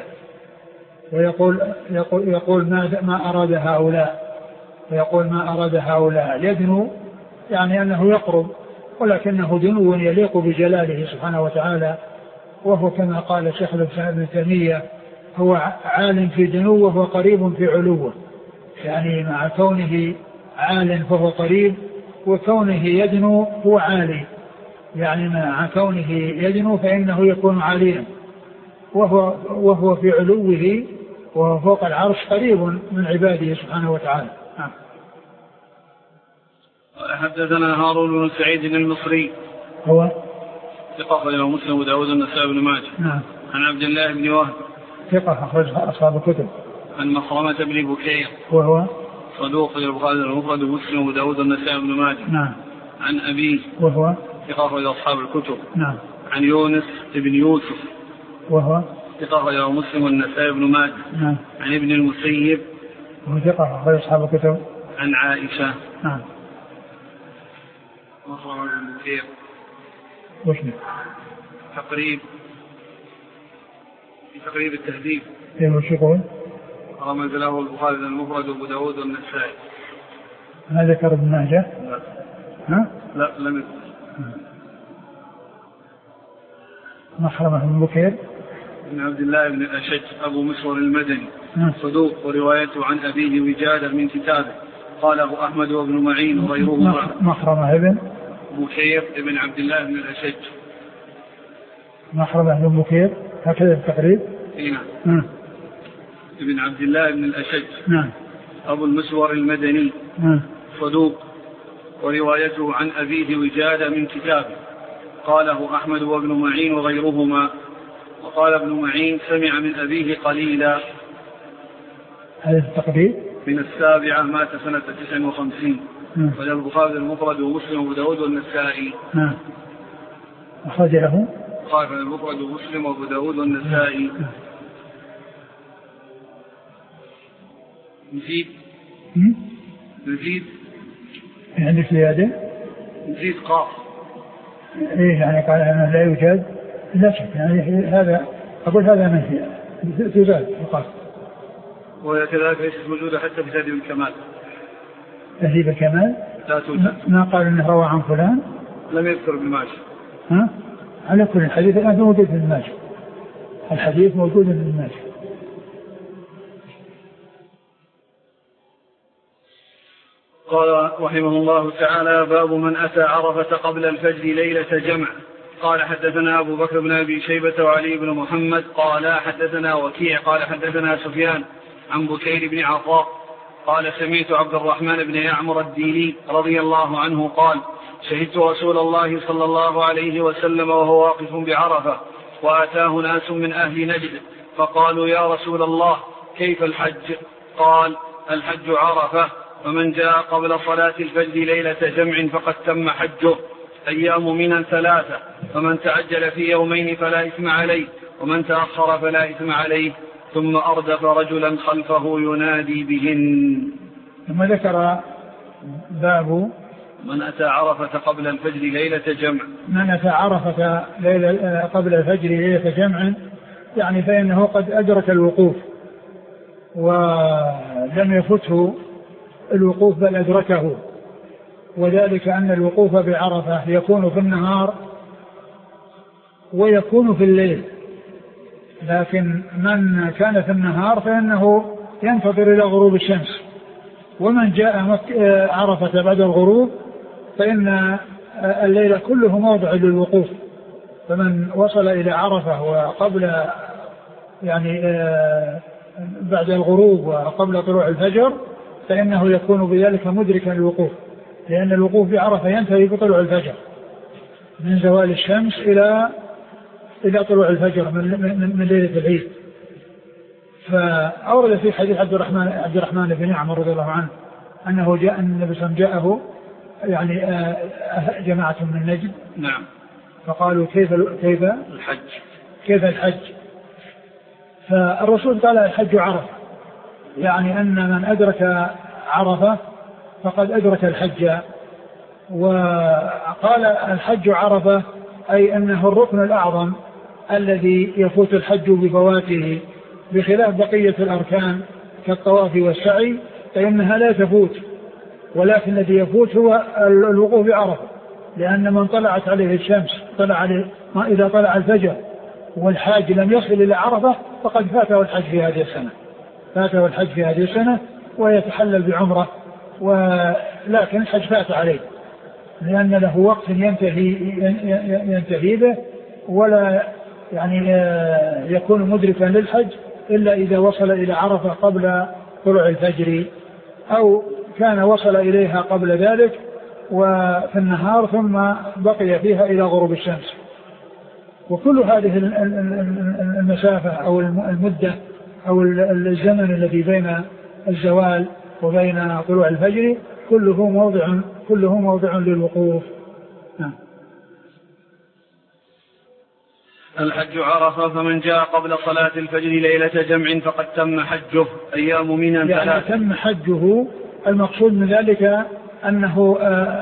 ويقول ما أراد هؤلاء، ويقول ما أراد هؤلاء. يدنو يعني أنه يقرب، ولكنه دنو يليق بجلاله سبحانه وتعالى، وهو كما قال شيخ الإسلام ابن تيمية هو عال في دنوه وقريب في علوه، يعني مع كونه عال فهو قريب، وكونه يدنو هو عالي، يعني مع كونه يدنو فإنه يكون عاليا، وهو في علوه وهو فوق العرش قريب من عباده سبحانه وتعالى. حدثنا هارون بن سعيد المصري هو ثقة أخرجه مسلم وداود والنسائي بن ماجه. نعم. عن عبد الله بن وهب ثقة أخرجه أصحاب الكتب. عن مخرمة بن بكير وهو صدوق البخاري المفرد ومسلم وداود والنسائي بن ماجه. نعم. عن أبيه وهو ثقة أخرجه أصحاب الكتب. نعم. عن يونس بن يوسف وهو ثقة أخرجه مسلم والنسائي بن ماجه. نعم. عن ابن المسيب وهو ثقة أخرجه أصحاب الكتب. عن عائشة. نعم. مخرمة بن بكير وشنو تقريب في تقريب التهذيب وش يقول؟ رمز له البخاري المفرد وابو داود والنسائي. ما ذكر ابن ماجه؟ لا. ها؟ لا لم يذكر. مخرمة بن بكير بن عبد الله بن الأشج أبو مسور المدني صدوق، وروايته عن أبيه وجادة من كتابه قال أبو أحمد وابن معين وغيره. مخرمة ابن بكير ابن عبد الله بن الأشج. مخرمة بن بكير هكذا التقريب. نعم. ابن عبد الله بن الأشج. نعم. أبو المسور المدني صدوق، وروايته عن أبيه وجادة من كتابه قاله أحمد وابن معين وغيرهما. وقال ابن معين سمع من أبيه قليلا. هذا التقريب من 7 مات سنة 59. وله البخاري المفرد ومسلم وابو داود والنسائي. أخرج له قال المفرد ومسلم وابو داود والنسائي. نزيد عندك زيادة؟ نزيد قاف. إيه يعني قال أنا لا يوجد، لا شك يعني هذا أقول هذا منفي تزاد القاف. وكذلك ليست موجودة حتى في تهذيب الكمال. تهذيب الكمال لا توجد. ما قال إنه روى عن فلان. لم يذكر ابن ماجه. على كل الحديث الآن موجود في ابن ماجه. الحديث موجود في ابن ماجه. قال رحمه الله تعالى باب من أتى عرفة قبل الفجر ليلة جمع. قال حدثنا أبو بكر بن أبي شيبة وعلي بن محمد قال حدثنا وكيع قال حدثنا سفيان عن بكير بن عطاء قال سمعت عبد الرحمن بن يعمر الديني رضي الله عنه قال شهدت رسول الله صلى الله عليه وسلم وهو واقف بعرفة وأتاه ناس من أهل نجد فقالوا يا رسول الله كيف الحج؟ قال الحج عرفة، ومن جاء قبل صلاة الفجر ليلة جمع فقد تم حجه. أيام منى 3، فمن تعجل في يومين فلا إثم عليه، ومن تأخر فلا إثم عليه. ثم أردف رجلا خلفه ينادي بهن. ثم ذكر باب من أتى عرفة قبل الفجر ليلة جمع. من أتى عرفة قبل الفجر ليلة جمع يعني فإنه قد أدرك الوقوف ولم يفته الوقوف بل أدركه، وذلك أن الوقوف بعرفة يكون في النهار ويكون في الليل، لكن من كان في النهار فإنه ينتظر إلى غروب الشمس، ومن جاء عرفة بعد الغروب فإن الليل كله موضع للوقوف. فمن وصل إلى عرفة وقبل يعني بعد الغروب وقبل طلوع الفجر فإنه يكون بذلك مدركا للوقوف، لأن الوقوف بعرفة ينتهي بطلوع الفجر من زوال الشمس إلى طلوع الفجر من ليلة العيد. فأورد في حديث عبد الرحمن بن يعمر رضي الله عنه أنه جاء النبي صلى الله عليه وسلم جاءه يعني جماعة من نجد. نعم. فقالوا كيف الحج؟ كيف الحج؟ فالرسول قال الحج عرفة، يعني أن من أدرك عرفة فقد أدرك الحج. وقال الحج عرفة أي أنه الركن الأعظم الذي يفوت الحج بفواته، بخلاف بقية الأركان كالطواف والسعي فإنها لا تفوت، ولكن الذي يفوت هو الوقوف بعرفة، لأن من طلعت عليه الشمس إذا طلع الفجر والحاج لم يصل إلى عرفة فقد فاته الحج في هذه السنة، ويتحلل بعمرة، ولكن الحج فات عليه لأن له وقت ينتهي به، ولا يعني يكون مدركا للحج إلا إذا وصل إلى عرفة قبل طلوع الفجر، أو كان وصل إليها قبل ذلك وفي النهار ثم بقي فيها إلى غروب الشمس. وكل هذه المسافة أو المدة أو الزمن الذي بين الزوال وبين طلوع الفجر كله موضع للوقوف. الحج عرفة، فمن جاء قبل صلاة الفجر ليلة جمع فقد تم حجه. أيام منى يعني تم حجه، المقصود من ذلك أنه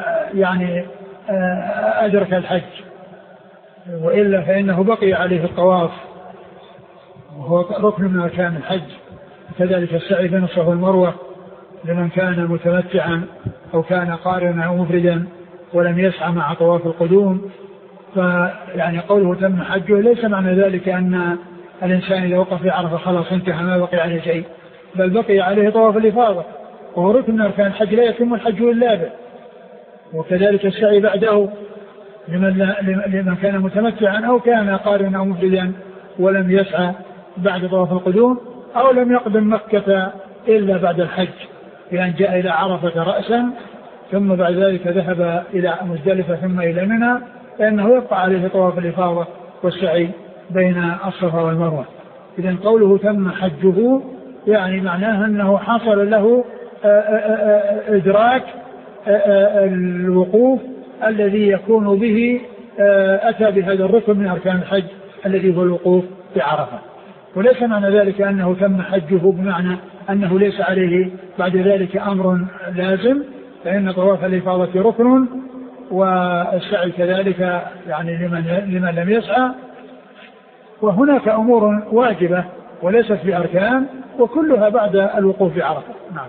أدرك الحج، وإلا فإنه بقي عليه الطواف وهو ركن من أركان الحج، كذلك السعي بين الصفا والمروة لمن كان متمتعا أو كان قارنا أو مفردا ولم يسعى مع طواف القدوم. فيعني قوله تم حجه ليس معنى ذلك أن الإنسان إذا وقف في عرفة خلاص انتهى ما بقي عليه شيء، بل بقي عليه طواف الإفاضة وهو ركن من أركان الحج لا يتم الحج إلا به، وكذلك السعي بعده لمن كان متمتعا أو كان قارنا أو مفردا ولم يسعى بعد طواف القدوم أو لم يقدم مكة إلا بعد الحج، لأن جاء إلى عرفة رأسا ثم بعد ذلك ذهب إلى مزدلفة ثم إلى منى، لأنه يبقى عليه طواف الإفاضة والسعي بين الصفا والمروة. إذن قوله تم حجه يعني معناه أنه حصل له إدراك الوقوف الذي يكون به أتى بهذا الركن من أركان الحج الذي هو الوقوف في عرفة. وليس معنى ذلك أنه تم حجه بمعنى أنه ليس عليه بعد ذلك أمر لازم، فإن طواف الإفاضة ركن والسعي كذلك يعني لمن لم يسعى، وهناك أمور واجبة وليست بأركان وكلها بعد الوقوف في عرفة. نعم.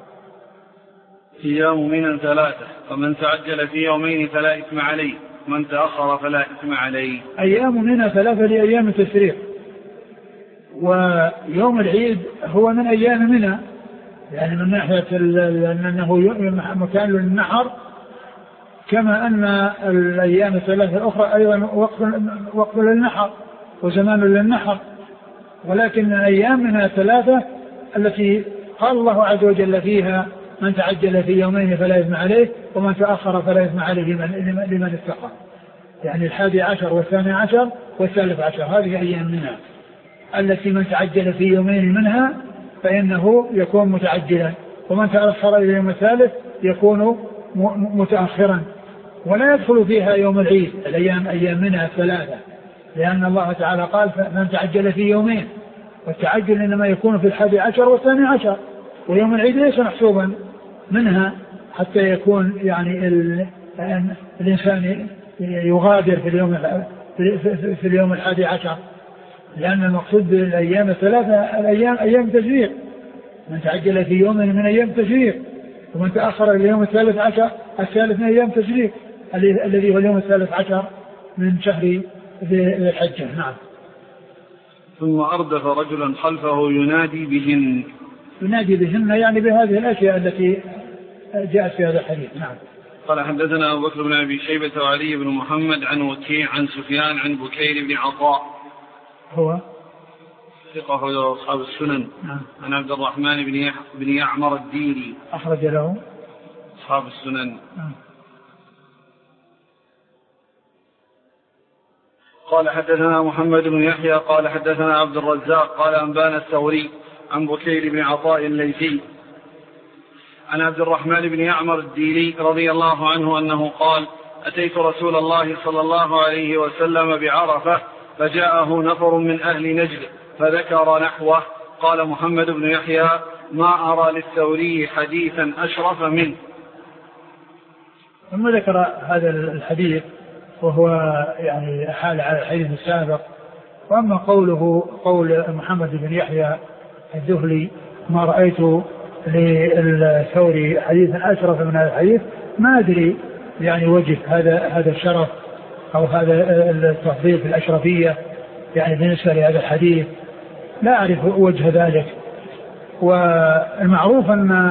أيام منى 3، فمن تعجل في يومين فلا إثم عليه، من تأخر فلا إثم عليه. أيام منى 3 لأيام التشريق، ويوم العيد هو من أيام منى، يعني من ناحية أنه مكان للنحر، كما أن الأيام الثلاثة الأخرى أيضا وقت للنحر وزمان للنحر، ولكن الأيام منها 3 التي قال الله عز وجل فيها من تعجل في يومين فلا إثم عليه ومن تأخر فلا إثم عليه لمن اتقى، يعني 11 و12 و13، هذه أيام منها التي من تعجل في يومين منها فإنه يكون متعجلا، ومن تأخر إلى يوم الثالث يكون متأخرا. ولا يدخل فيها يوم العيد، الأيام أيام منها 3، لأن الله تعالى قال من تعجل في يومين، والتعجل إنما يكون في 11 و12، ويوم العيد ليس محسوبا منها حتى يكون يعني الإنسان يغادر في اليوم 11، لأن المقصود بالأيام 3 أيام تشريق، من تعجل في يوم من أيام تشريق، ومن تأخر إلى يوم 13 الثالث من أيام تشريق الذي هو اليوم 13 من شهر ذي الحجة. نعم. ثم أردف رجلا خلفه ينادي بهن يعني بهذه الأشياء التي جاءت في هذا الحديث. نعم. قال حدثنا أبو بكر بن أبي شيبة وعلي بن محمد عن وكيع عن سفيان عن بكير بن عطاء هو ثقة أصحاب السنن. نعم. عن عبد الرحمن بن يعمر الديري أخرج له أصحاب السنن. نعم. قال حدثنا محمد بن يحيى قال حدثنا عبد الرزاق قال أنبانا الثوري عن بكير بن عطاء الليثي عن عبد الرحمن بن يعمر الديلي رضي الله عنه أنه قال: أتيت رسول الله صلى الله عليه وسلم بعرفة فجاءه نفر من أهل نجد فذكر نحوه. قال محمد بن يحيى: ما أرى للثوري حديثا أشرف منه. ثم ذكر هذا الحديث وهو يعني حال على الحديث السابق. وأما قول محمد بن يحيى الذهلي: ما رأيت للثوري حديثا أشرف من هذا الحديث، ما أدري يعني وجه هذا الشرف أو هذا التفضيل في الأشرفية يعني بالنسبة لهذا الحديث، لا أعرف وجه ذلك. والمعروف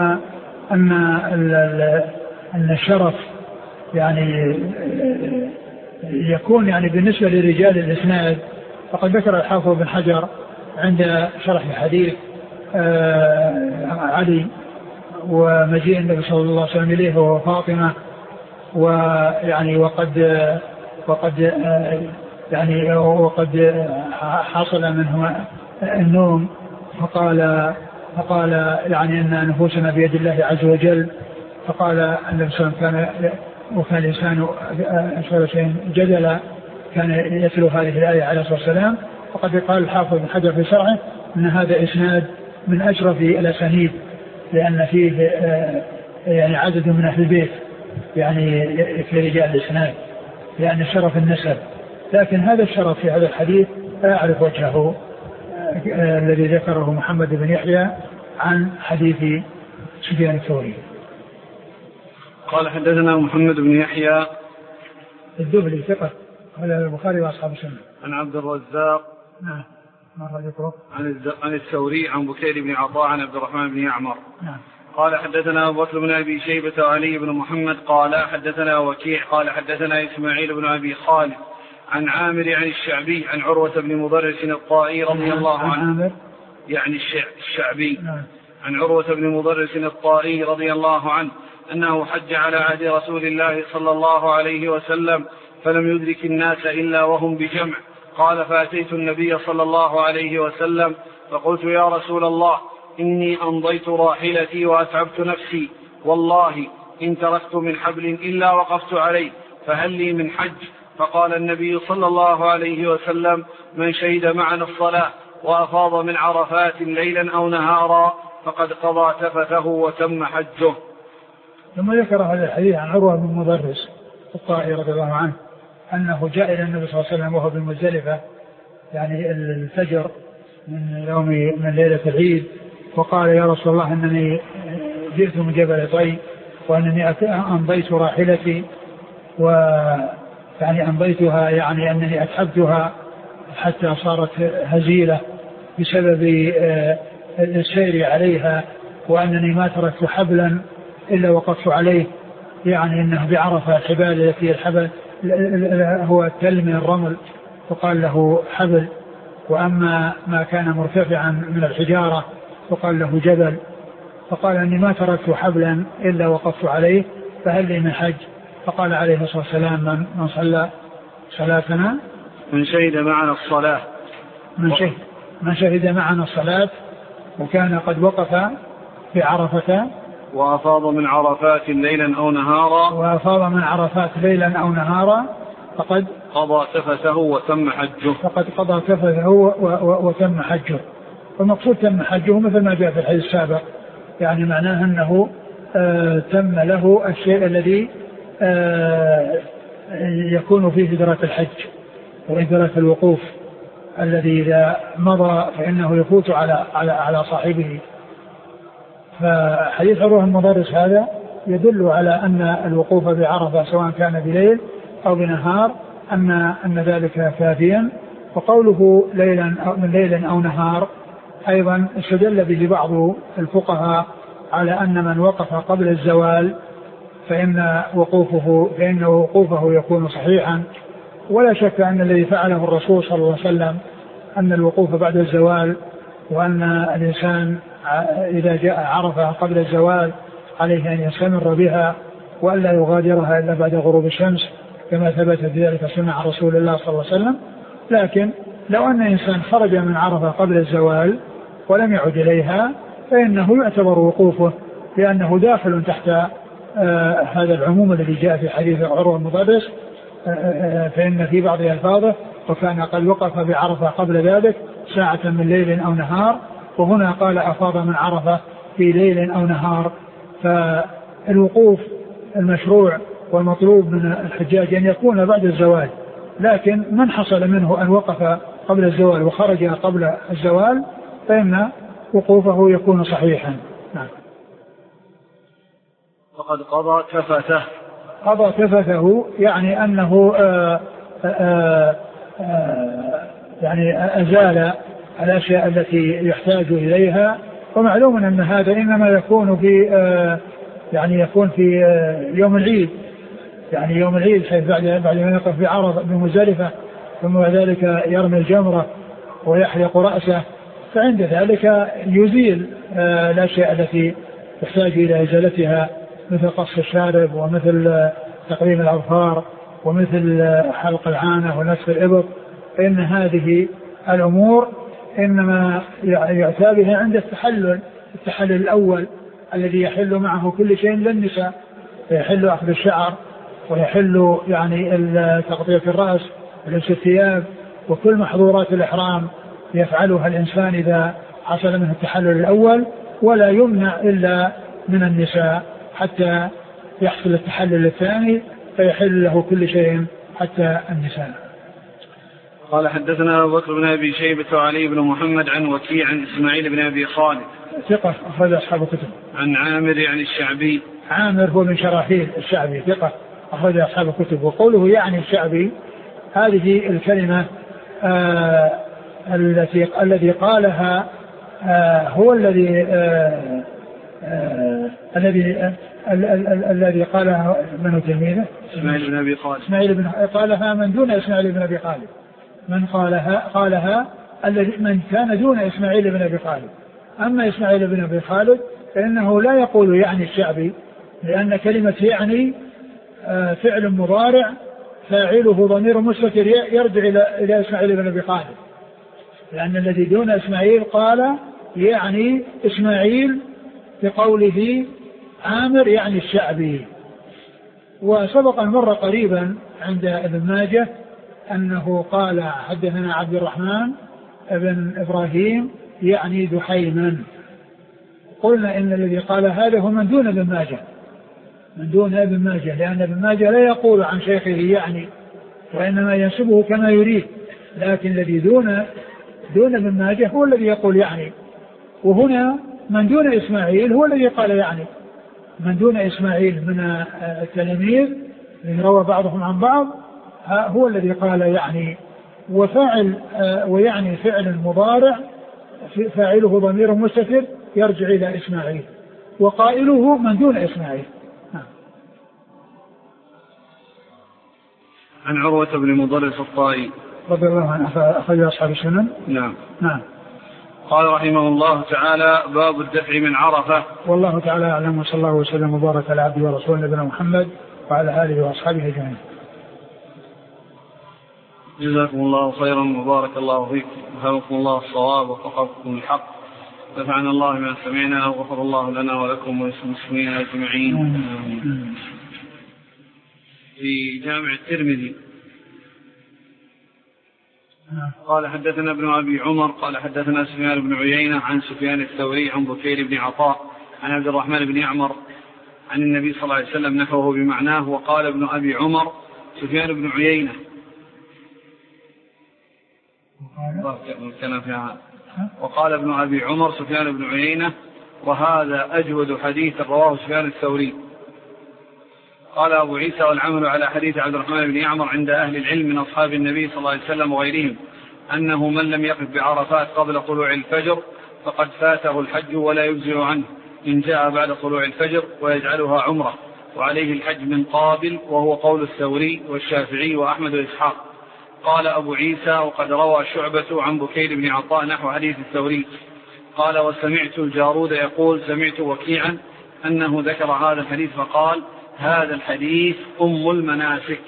أن الشرف يعني يكون يعني بالنسبة لرجال الإسناد. فقد ذكر الحافظ بن حجر عند شرح حديث علي ومجيء النبي صلى الله عليه وسلم إليه وفاطمة، ويعني وقد حصل منه النوم، فقال يعني أن نفوسنا بيد الله عز وجل. فقال النبي صلى الله عليه وسلم وكان الإنسان أشهر شيء جدلا، كان يتلو هذه الآية عليه الصلاة والسلام. وقد قال الحافظ بن حجر في شرحه أن هذا إسناد من أشرف الأسانيد، لأن فيه يعني عدد من أهل البيت يعني في رجال الإسناد، لأن شرف النسب. لكن هذا الشرف في هذا الحديث لا أعرف وجهه الذي ذكره محمد بن يحيى عن حديث سفيان الثوري. قال: حدثنا محمد بن يحيى الذهلي ثقة، هذا البخاري وأصحاب السنة. عن عبد الرزاق نعم مرة ذكره عن الثوري عن بكير بن عطاء عن عبد الرحمن بن يعمر. نعم. قال: حدثنا أبو بكر بن أبي شيبة وعلي بن محمد قال حدثنا وكيع قال حدثنا إسماعيل بن أبي خالد عن عامر عن الشعبي عن عروة بن مضرس الطائي رضي الله عنه، يعني الشعبي. نعم. عن عروة بن مضرس الطائي رضي الله عنه أنه حج على عهد رسول الله صلى الله عليه وسلم فلم يدرك الناس إلا وهم بجمع. قال: فأتيت النبي صلى الله عليه وسلم فقلت: يا رسول الله، إني أمضيت راحلتي وأتعبت نفسي، والله إن تركت من حبل إلا وقفت عليه، فهل لي من حج؟ فقال النبي صلى الله عليه وسلم: من شهد معنا الصلاة وأفاض من عرفات ليلا أو نهارا فقد قضى تفثه وتم حجه. ثم ذكر هذا الحديث عن عروة بن مضرس الطائي رضي الله عنه أنه جاء إلى النبي صلى الله عليه وسلم وهو بالمزدلفة يعني الفجر من ليلة العيد، وقال: يا رسول الله، أنني جئت من جبل طي وأنني أمضيت راحلتي ويعني أمضيتها يعني أنني أتعبتها حتى صارت هزيلة بسبب السير عليها، وأنني ما تركت حبلا إلا وقفت عليه، يعني أنه بعرفة الحبال التي الحبل هو التل من الرمل فقال له حبل، وأما ما كان مرتفعا من الحجارة فقال له جبل. فقال: أني ما تركت حبلا إلا وقفت عليه، فهل لي من حج؟ فقال عليه الصلاة والسلام: من صلى صلاتنا من شهد معنا الصلاة من شهد معنا الصلاة وكان قد وقف في عرفة وأفاض من عرفات ليلا أو نهارا فقد قضى تفثه وتم حجه. والمقصود تم حجه مثل ما جاء في الحديث السابق، يعني معناه أنه تم له الشيء الذي يكون فيه إدراك الحج وإدراك الوقوف الذي إذا مضى فإنه يفوت على صاحبه. فحديث عروة المضرس هذا يدل على أن الوقوف بعرفة سواء كان بليل أو بنهار أن ذلك كافيا. وقوله من ليل أو نهار أيضا استدل به بعض الفقهاء على أن من وقف قبل الزوال فإن وقوفه يكون صحيحا. ولا شك أن الذي فعله الرسول صلى الله عليه وسلم أن الوقوف بعد الزوال، وأن الإنسان إذا جاء عرفة قبل الزوال عليه أن يستمر بها وألا يغادرها إلا بعد غروب الشمس كما ثبت في ذلك سنة عن رسول الله صلى الله عليه وسلم. لكن لو أن إنسان خرج من عرفة قبل الزوال ولم يعد إليها فإنه يعتبر وقوفه لأنه داخل تحت هذا العموم الذي جاء في حديث عروة المدرس، فإن في بعض ألفاظه وكان قد وقف بعرفة قبل ذلك ساعة من ليل أو نهار، وهنا قال أفاض من عرفة في ليل أو نهار. فالوقوف المشروع والمطلوب من الحجاج أن يكون بعد الزوال، لكن من حصل منه أن وقف قبل الزوال وخرج قبل الزوال فإن وقوفه يكون صحيحا. نعم. وقد قضى كفته. قضى كفته يعني أنه يعني أزال الأشياء التي يحتاج إليها. ومعلوم أن هذا إنما يكون في يعني يكون في يوم العيد، يعني يوم العيد حيث بعد ما يقف بعرفة بمزدلفة ثم ذلك يرمي الجمرة ويحلق رأسه، فعند ذلك يزيل الأشياء التي يحتاج إلى إزالتها مثل قص الشارب ومثل تقليم الأظفار ومثل حلق العانة ونسف الإبط. فإن هذه الأمور إنما يعتى بها عند التحلل الأول الذي يحل معه كل شيء للنساء، يحل أخذ الشعر ويحل يعني تغطية الرأس ولبس الثياب وكل محظورات الإحرام يفعلها الإنسان إذا حصل منه التحلل الأول، ولا يمنع إلا من النساء حتى يحصل التحلل الثاني فيحل له كل شيء حتى النساء. قال حدثنا أبو بكر بن أبي شيبة وعلي بن محمد عن وكيع عن إسماعيل بن أبي خالد ثقة أخرج أصحاب الكتب. عن عامر يعني الشعبي. عامر هو من شراحيل الشعبي ثقة أخرج أصحاب الكتب. وقوله يعني الشعبي هذه الكلمة الذي قالها هو الذي قالها من تلميذه إسماعيل بن أبي خالد. إسماعيل بن قالها من دون إسماعيل بن أبي خالد. من قالها الذي من كان دون إسماعيل بن أبي خالد. أما إسماعيل بن أبي خالد فإنه لا يقول يعني الشعبي، لأن كلمة يعني فعل مضارع فاعله ضمير مستتر يرجع إلى إسماعيل بن أبي خالد، لأن الذي دون إسماعيل قال يعني إسماعيل بقوله عامر يعني الشعبي. وسبق المرة قريبا عند ابن ماجه أنه قال حدثنا عبد الرحمن بن إبراهيم يعني دحيما. قلنا إن الذي قال هذا هو من دون ابن ماجه، من دون ابن ماجه، لأن ابن ماجه لا يقول عن شيخه يعني وإنما ينسبه كما يريد، لكن الذي دون ابن ماجه هو الذي يقول يعني. وهنا من دون إسماعيل هو الذي قال يعني، من دون إسماعيل من التلاميذ اللي روى بعضهم عن بعض هو الذي قال يعني. وفاعل ويعني فعل مضارع فاعله ضمير مستتر يرجع إلى إسماعيل، وقائله من دون إسماعيل. عن عروة بن مضرس الطائي رضي الله عنه أخرج أصحاب السنن. نعم. نعم. قال رحمه الله تعالى باب الدفع من عرفة. والله تعالى أعلم، وصلى الله وسلم وبارك على عبده ورسوله نبينا محمد وعلى آله وأصحابه أجمعين. جزاكم الله خيرا وبارك الله فيكم وفقكم الله الصواب ووفقكم الحق، نفعنا الله ما سمعنا وغفر الله لنا ولكم وللمسلمين أجمعين. في جامع الترمذي قال حدثنا ابن أبي عمر قال حدثنا سفيان بن عيينة عن سفيان الثوري عن بكير بن عطاء عن عبد الرحمن بن يعمر عن النبي صلى الله عليه وسلم نحوه بمعناه. وقال ابن أبي عمر سفيان بن عيينة وقال ابن أبي عمر سفيان بن عيينة وهذا أجود حديث رواه سفيان الثوري. قال أبو عيسى والعمل على حديث عبد الرحمن بن يعمر عند أهل العلم من أصحاب النبي صلى الله عليه وسلم وغيرهم أنه من لم يقف بعرفات قبل طلوع الفجر فقد فاته الحج ولا يجزئ عنه إن جاء بعد طلوع الفجر ويجعلها عمرة، وعليه الحج من قابل، وهو قول الثوري والشافعي وأحمد وإسحاق. قال أبو عيسى وقد روى شعبة عن بكير بن عطاء نحو حديث الثوري. قال وسمعت الجارود يقول سمعت وكيعا أنه ذكر هذا الحديث فقال هذا الحديث أم المناسك.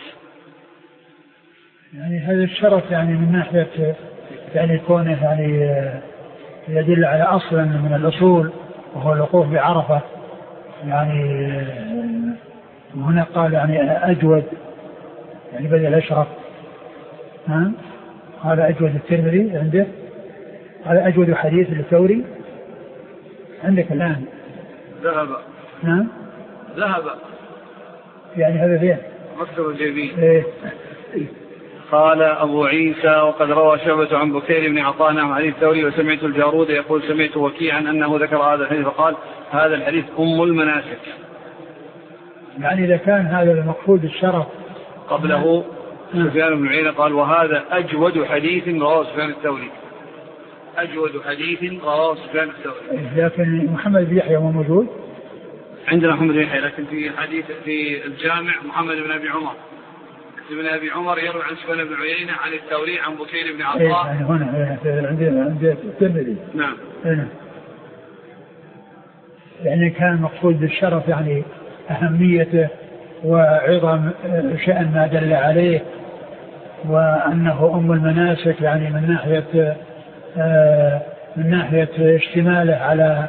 يعني هذا الشرف يعني من ناحية يعني كونه يعني يدل على أصل من الأصول وهو الوقوف بعرفة، يعني هنا قال يعني أجود، يعني بدل أشرف. قال أجود الترمذي عنده، قال أجود حديث الثوري عندك الآن. ذهب. ذهب يعني هذا فين؟ مكتب الجيبين. قال أبو عيسى وقد روى شعبة عن بكير بن عطاء عن حديث الثوري وسمعت الجارود يقول سمعت وكيعا أنه ذكر هذا الحديث فقال هذا الحديث أم المناسك. يعني إذا كان هذا المقصود الشرف قبله سفيان بن عيينة قال وهذا أجود حديث رواه سفيان الثوري. أجود حديث رواه سفيان الثوري. لكن محمد بن يحيى مو موجود عندنا. محمد بن يحيى لكن في حديث في الجامع محمد بن أبي عمر. ابن أبي عمر يروي عن سفيان بن عيينة عن الثوري عن بكير بن عطاء. يعني هنا عند الترمذي. نعم. يعني كان مقصود بالشرف يعني أهميته وعظم شأن ما دل عليه، وأنه أم المناسك يعني من ناحية اشتماله على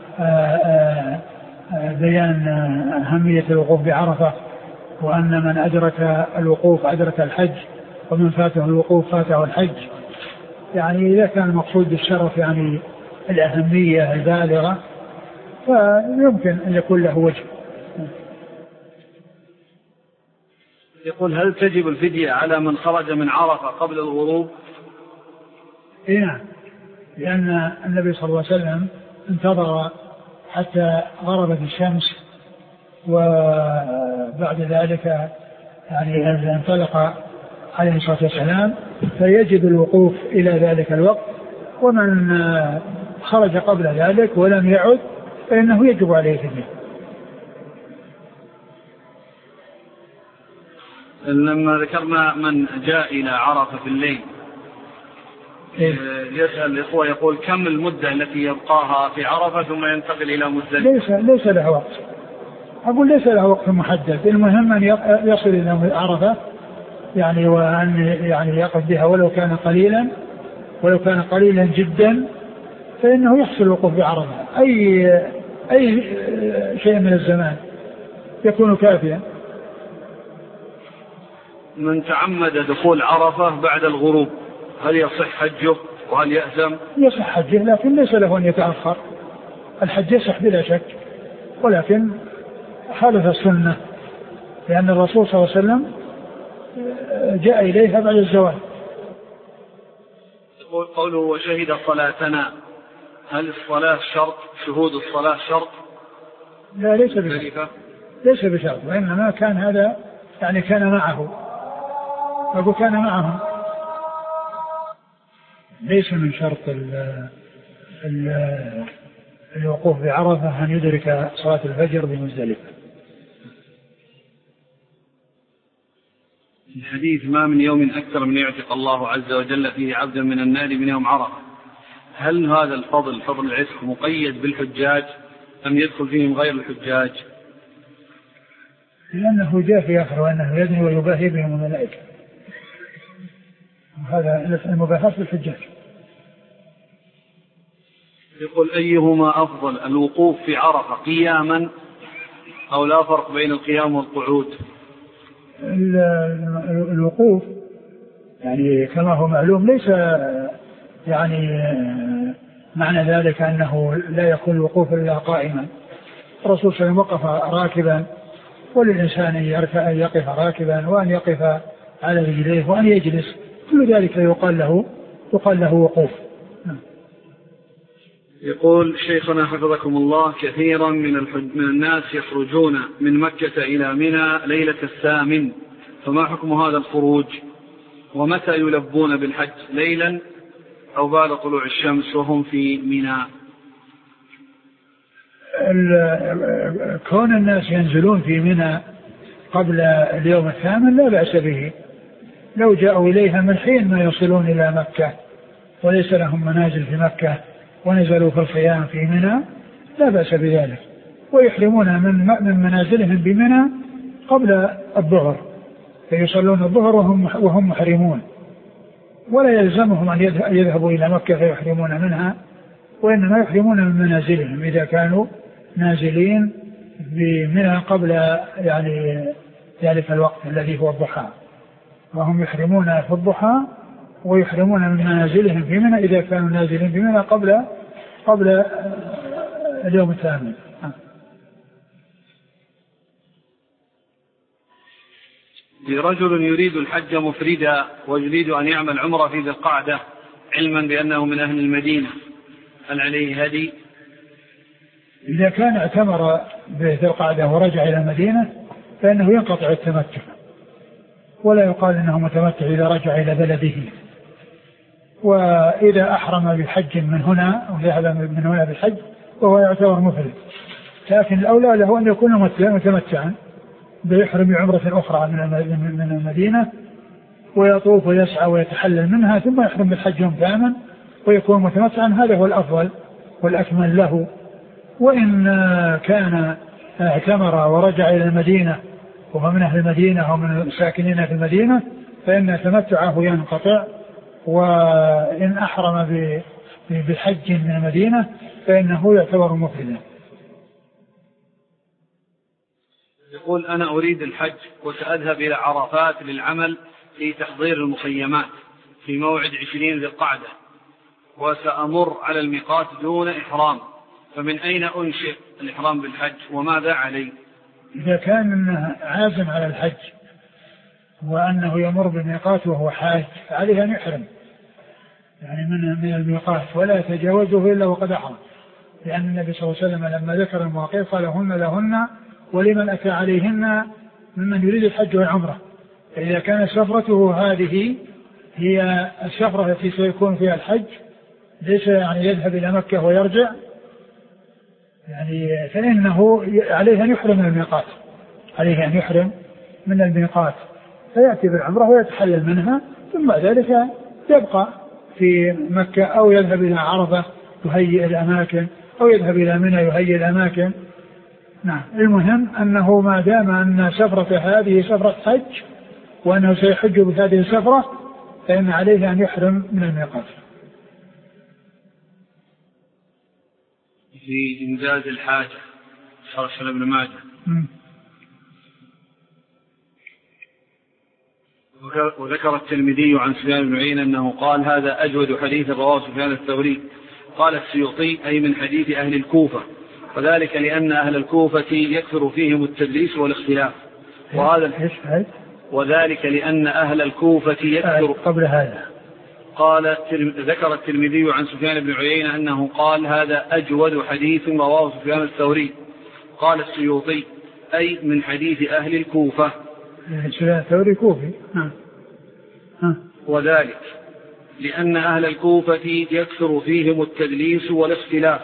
بيان أهمية الوقوف بعرفة، وأن من أدرك الوقوف أدرك الحج، ومن فاته الوقوف فاته الحج. يعني إذا كان المقصود بالشرف يعني الأهمية البالغة فيمكن أن يكون له وجه. يقول هل تجب الفدية على من خرج من عرفة قبل الغروب؟ نعم، لأن النبي صلى الله عليه وسلم انتظر حتى غربت الشمس، وبعد ذلك يعني انطلق عليه الصلاة والسلام، فيجب الوقوف إلى ذلك الوقت. ومن خرج قبل ذلك ولم يعد فإنه يجب عليه فدية. لما ذكرنا من جاء إلى عرفة في الليل يسأل الإخوة يقول كم المدة التي يبقاها في عرفة ثم ينتقل إلى مزدلفة؟ ليس له وقت. أقول ليس له وقت محدد، المهم أن يصل إلى عرفة يعني، وأن يعني يقف بها ولو كان قليلا جدا، فإنه يحصل الوقوف بعرفة أي شيء من الزمان يكون كافيا. من تعمد دخول عرفة بعد الغروب هل يصح حجه وهل يأثم؟ يصح حجه، لكن ليس له أن يتأخر. الحج يصح بلا شك، ولكن خالف السنة، لأن الرسول صلى الله عليه وسلم جاء إليها بعد الزوال. يقول قوله وشهد صلاتنا، هل الصلاة شرط؟ شهود الصلاة شرط؟ لا، ليس بشرط، وإنما كان هذا يعني كان معه، أقول كان معهم، ليس من شرط الوقوف بعرفة أن يدرك صلاة الفجر بمزدلفة. الحديث ما من يوم أكثر من يعتق الله عز وجل فيه عبدا من النار من يوم عرفة، هل هذا الفضل فضل العتق مقيد بالحجاج أم يدخل فيهم غير الحجاج؟ لأنه جاء في آخر وأنه يدني ويباهي بهم الملائكة، هذا المباحث بالحجاج. يقول أيهما أفضل، الوقوف في عرفة قياما أو لا فرق بين القيام والقعود؟ الوقوف يعني كما هو معلوم ليس يعني معنى ذلك أنه لا يكون الوقوف إلا قائما. الرسول صلى الله عليه وسلم وقف راكبا، وللإنسان أن يقف راكبا وأن يقف على رجليه وأن يجلس، كل ذلك يقال له وقوف. يقول شيخنا حفظكم الله كثيرا من الناس يخرجون من مكة إلى منى ليلة الثامن، فما حكم هذا الخروج؟ ومتى يلبون بالحج، ليلا أو بعد طلوع الشمس وهم في منى؟ كون الناس ينزلون في منى قبل اليوم الثامن لا بأس به، لو جاءوا إليها من حين ما يصلون إلى مكة وليس لهم منازل في مكة ونزلوا في الخيام في منى لا بأس بذلك، ويحرمون من منازلهم بمنى قبل الظهر، فيصلون الظهر وهم محرمون، ولا يلزمهم أن يذهبوا إلى مكة فيحرمون منها، وإنما يحرمون من منازلهم إذا كانوا نازلين بمنى قبل يعني ذلك الوقت الذي هو الضحى، وهم يحرمون في الضحى ويحرمون من منازلهم في منى إذا كانوا نازلين في منى قبل اليوم الثامن. رجل يريد الحج مفردا ويريد أن يعمل عمرة في ذي القعدة علما بأنه من أهل المدينة، هل عليه هدي؟ إذا كان اعتمر بذي القعدة ورجع إلى المدينة فإنه ينقطع التمتع، ولا يقال إنه متمتع إذا رجع إلى بلده. وإذا أحرم بحج من هنا وذهب من هنا بالحج فهو يعتبر مفرد، لكن الأولى له أن يكون متمتعا بيحرم عمرة أخرى من المدينة ويطوف ويسعى ويتحلل منها ثم يحرم بالحج يوم كامل ويكون متمتعا، هذا هو الأفضل والأكمل له. وإن كان اعتمر ورجع إلى المدينة وهو من أهل المدينة ومن الساكنين في المدينة فإن تمتعه ينقطع، وإن أحرم بحج من المدينة فإنه يعتبر مفردا. يقول أنا أريد الحج وسأذهب إلى عرفات للعمل في تحضير المخيمات في موعد 20 ذي القعدة، وسأمر على الميقات دون إحرام، فمن أين أنشئ الإحرام بالحج وماذا علي؟ إذا كان عازم على الحج وأنه يمر بالميقات وهو حاج عليه أن يحرم يعني من الميقات ولا يتجاوزه إلا وقد أحرم، لأن النبي صلى الله عليه وسلم لما ذكر المواقيت قال هن لهن ولمن أتى عليهن ممن يريد الحج والعمرة. فإذا كانت سفرته هذه هي السفرة التي سيكون فيها الحج ليس يعني يذهب إلى مكة ويرجع يعني، فإنه عليه أن يحرم من الميقات، عليه أن يحرم من الميقات فيأتي بالعمرة ويتحلل منها، ثم ذلك يبقى في مكة أو يذهب إلى عرفة يهيئ الأماكن أو يذهب إلى منى يهيئ الأماكن. نعم، المهم أنه ما دام أن سفرة هذه سفرة حج وأنه سيحج بهذه السفرة فإن عليه أن يحرم من الميقات. في إنجاز الحاجة شرح ابن ماجه. وذكر الترمذي عن سفيان بن عيينة أنه قال هذا أجود حديث رواه سفيان الثوري. قال السيوطي أي من حديث أهل الكوفة، وذلك لأن أهل الكوفة يكثر فيهم التدليس والاختلاف، وذلك لأن أهل الكوفة يكثر قبل هذا. قال ذكر الترمذي عن سفيان بن عيينة أنه قال هذا أجود حديث رواه سفيان الثوري. قال السيوطي أي من حديث أهل الكوفة. سفيان الثوري كوفي. وذلك لأن أهل الكوفة يكثر فيهم التدليس والاختلاف،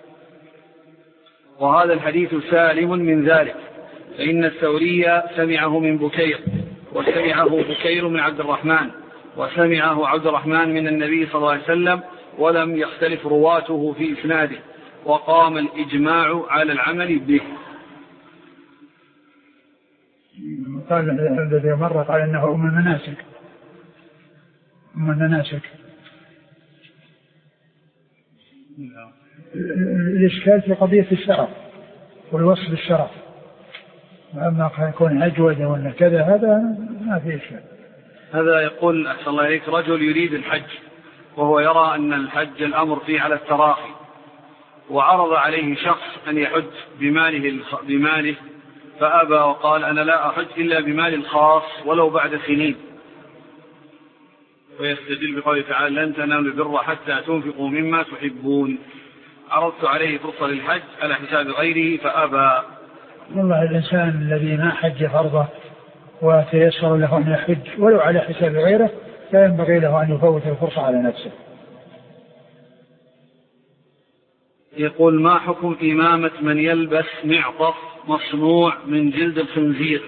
وهذا الحديث سالم من ذلك، فإن الثوري سمعه من بكير، وسمعه بكير من عبد الرحمن، وسمعه عبد الرحمن من النبي صلى الله عليه وسلم، ولم يختلف رواته في إسناده، وقام الإجماع على العمل به. قال الذي مرة قال إنه أم المناسك. الإشكال في قضية الشرف والوصف بالشرف، وأما يكون أجود ولا كذا هذا ما في إشكال. هذا يقول أحسن الله إليك رجل يريد الحج وهو يرى أن الحج الأمر فيه على التراخي، وعرض عليه شخص أن يحج بماله فأبى وقال أنا لا أحج إلا بمال الخاص ولو بعد سنين، ويستدل بقوله تعالى لن تنالوا البر حتى تنفقوا مما تحبون. عرضت عليه فرصة للحج على حساب غيره فأبى. والله الإنسان الذي ما حج فرضه وتيسر له أن يحج ولو على حساب غيره لا ينبغي له أن يفوت الفرصة على نفسه. يقول ما حكم إمامة من يلبس معطف مصنوع من جلد الخنزير؟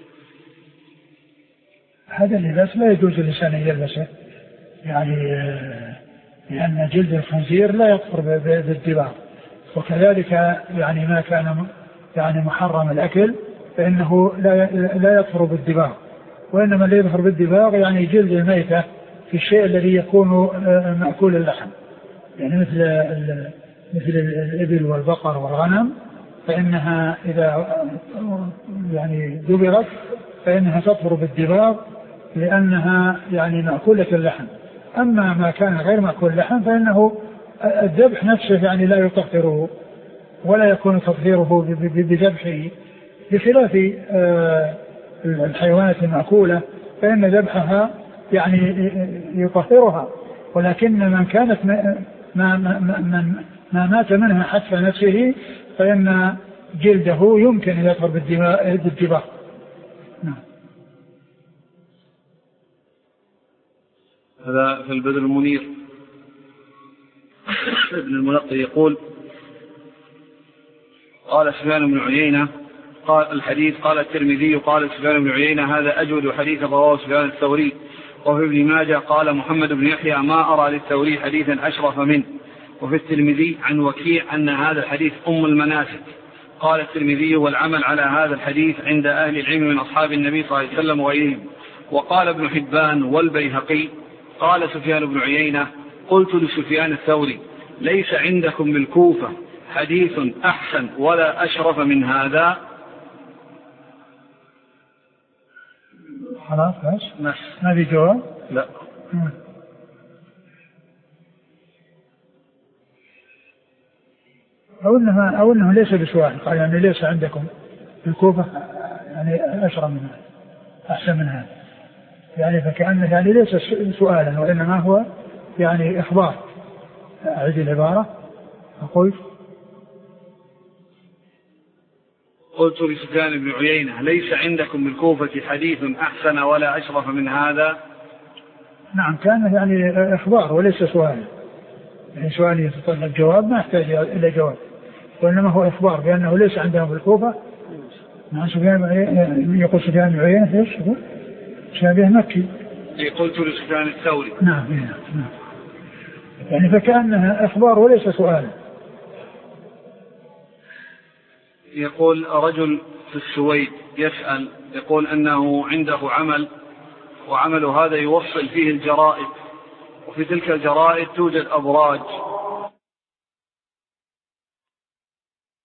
هذا اللباس لا يجوز للإنسان أن يلبسه، يعني لأن جلد الخنزير لا يطهر بالدباغ، وكذلك يعني ما كان يعني محرم الأكل فإنه لا يطهر بالدباغ، وإنما اللي يطهر بالدباغ يعني جلد الميتة في الشيء الذي يكون مأكول اللحم، يعني مثل الإبل والبقر والغنم، فإنها إذا يعني دبرت فإنها تطهر بالدباغ لأنها يعني مأكولة اللحم. أما ما كان غير مأكول اللحم فإنه الذبح نفسه يعني لا يطهره ولا يكون تطهيره بذبحه، بخلاف الحيوانات المأكولة فإن ذبحها يعني يطهرها، ولكن من كانت ما مات منها حتف نفسه فإن جلده يمكن أن يطهر بالدباغ. نعم. هذا في البدر المنير. ابن الملقي يقول قال سفيان بن عيينة قال الحديث قال الترمذي قال سفيان بن عيينة هذا أجود حديث رواه سفيان الثوري. وفي ابن ماجه قال محمد بن يحيى ما أرى للثوري حديثا أشرف منه. وفي الترمذي عن وكيع أن هذا الحديث أم المناسك. قال الترمذي والعمل على هذا الحديث عند أهل العلم من أصحاب النبي صلى الله عليه وسلم وغيرهم. وقال ابن حبان والبيهقي قال سفيان بن عيينة قلت لسفيان الثوري ليس عندكم بالكوفة حديث أحسن ولا أشرف من هذا؟ خلاص ما في جواب؟ لا. أو أنه ليس بسؤال، قال يعني ليس عندكم بالكوفة يعني أشرف من هذا أحسن من هذا، يعني فكأنه يعني ليس سؤالا وإنما هو يعني إخبار. أعيد العبارة. قلت لسفيان بن عيينة ليس عندكم بالكوفة حديث أحسن ولا أشرف من هذا؟ نعم، كان يعني إخبار وليس سؤال، يعني سؤال يتطلب جواب ما يحتاج إلى جواب، وإنما هو إخبار بأنه ليس عندهم بالكوفة. نعم. يقول سفيان بن عيينة ايش؟ شابه مكي. قلت لسفيان الثوري. نعم. يعني فكأنها إخبار وليس سؤال. يقول رجل في السويد يسأل يقول أنه عنده عمل، وعمل هذا يوصل فيه الجرائد، وفي تلك الجرائد توجد أبراج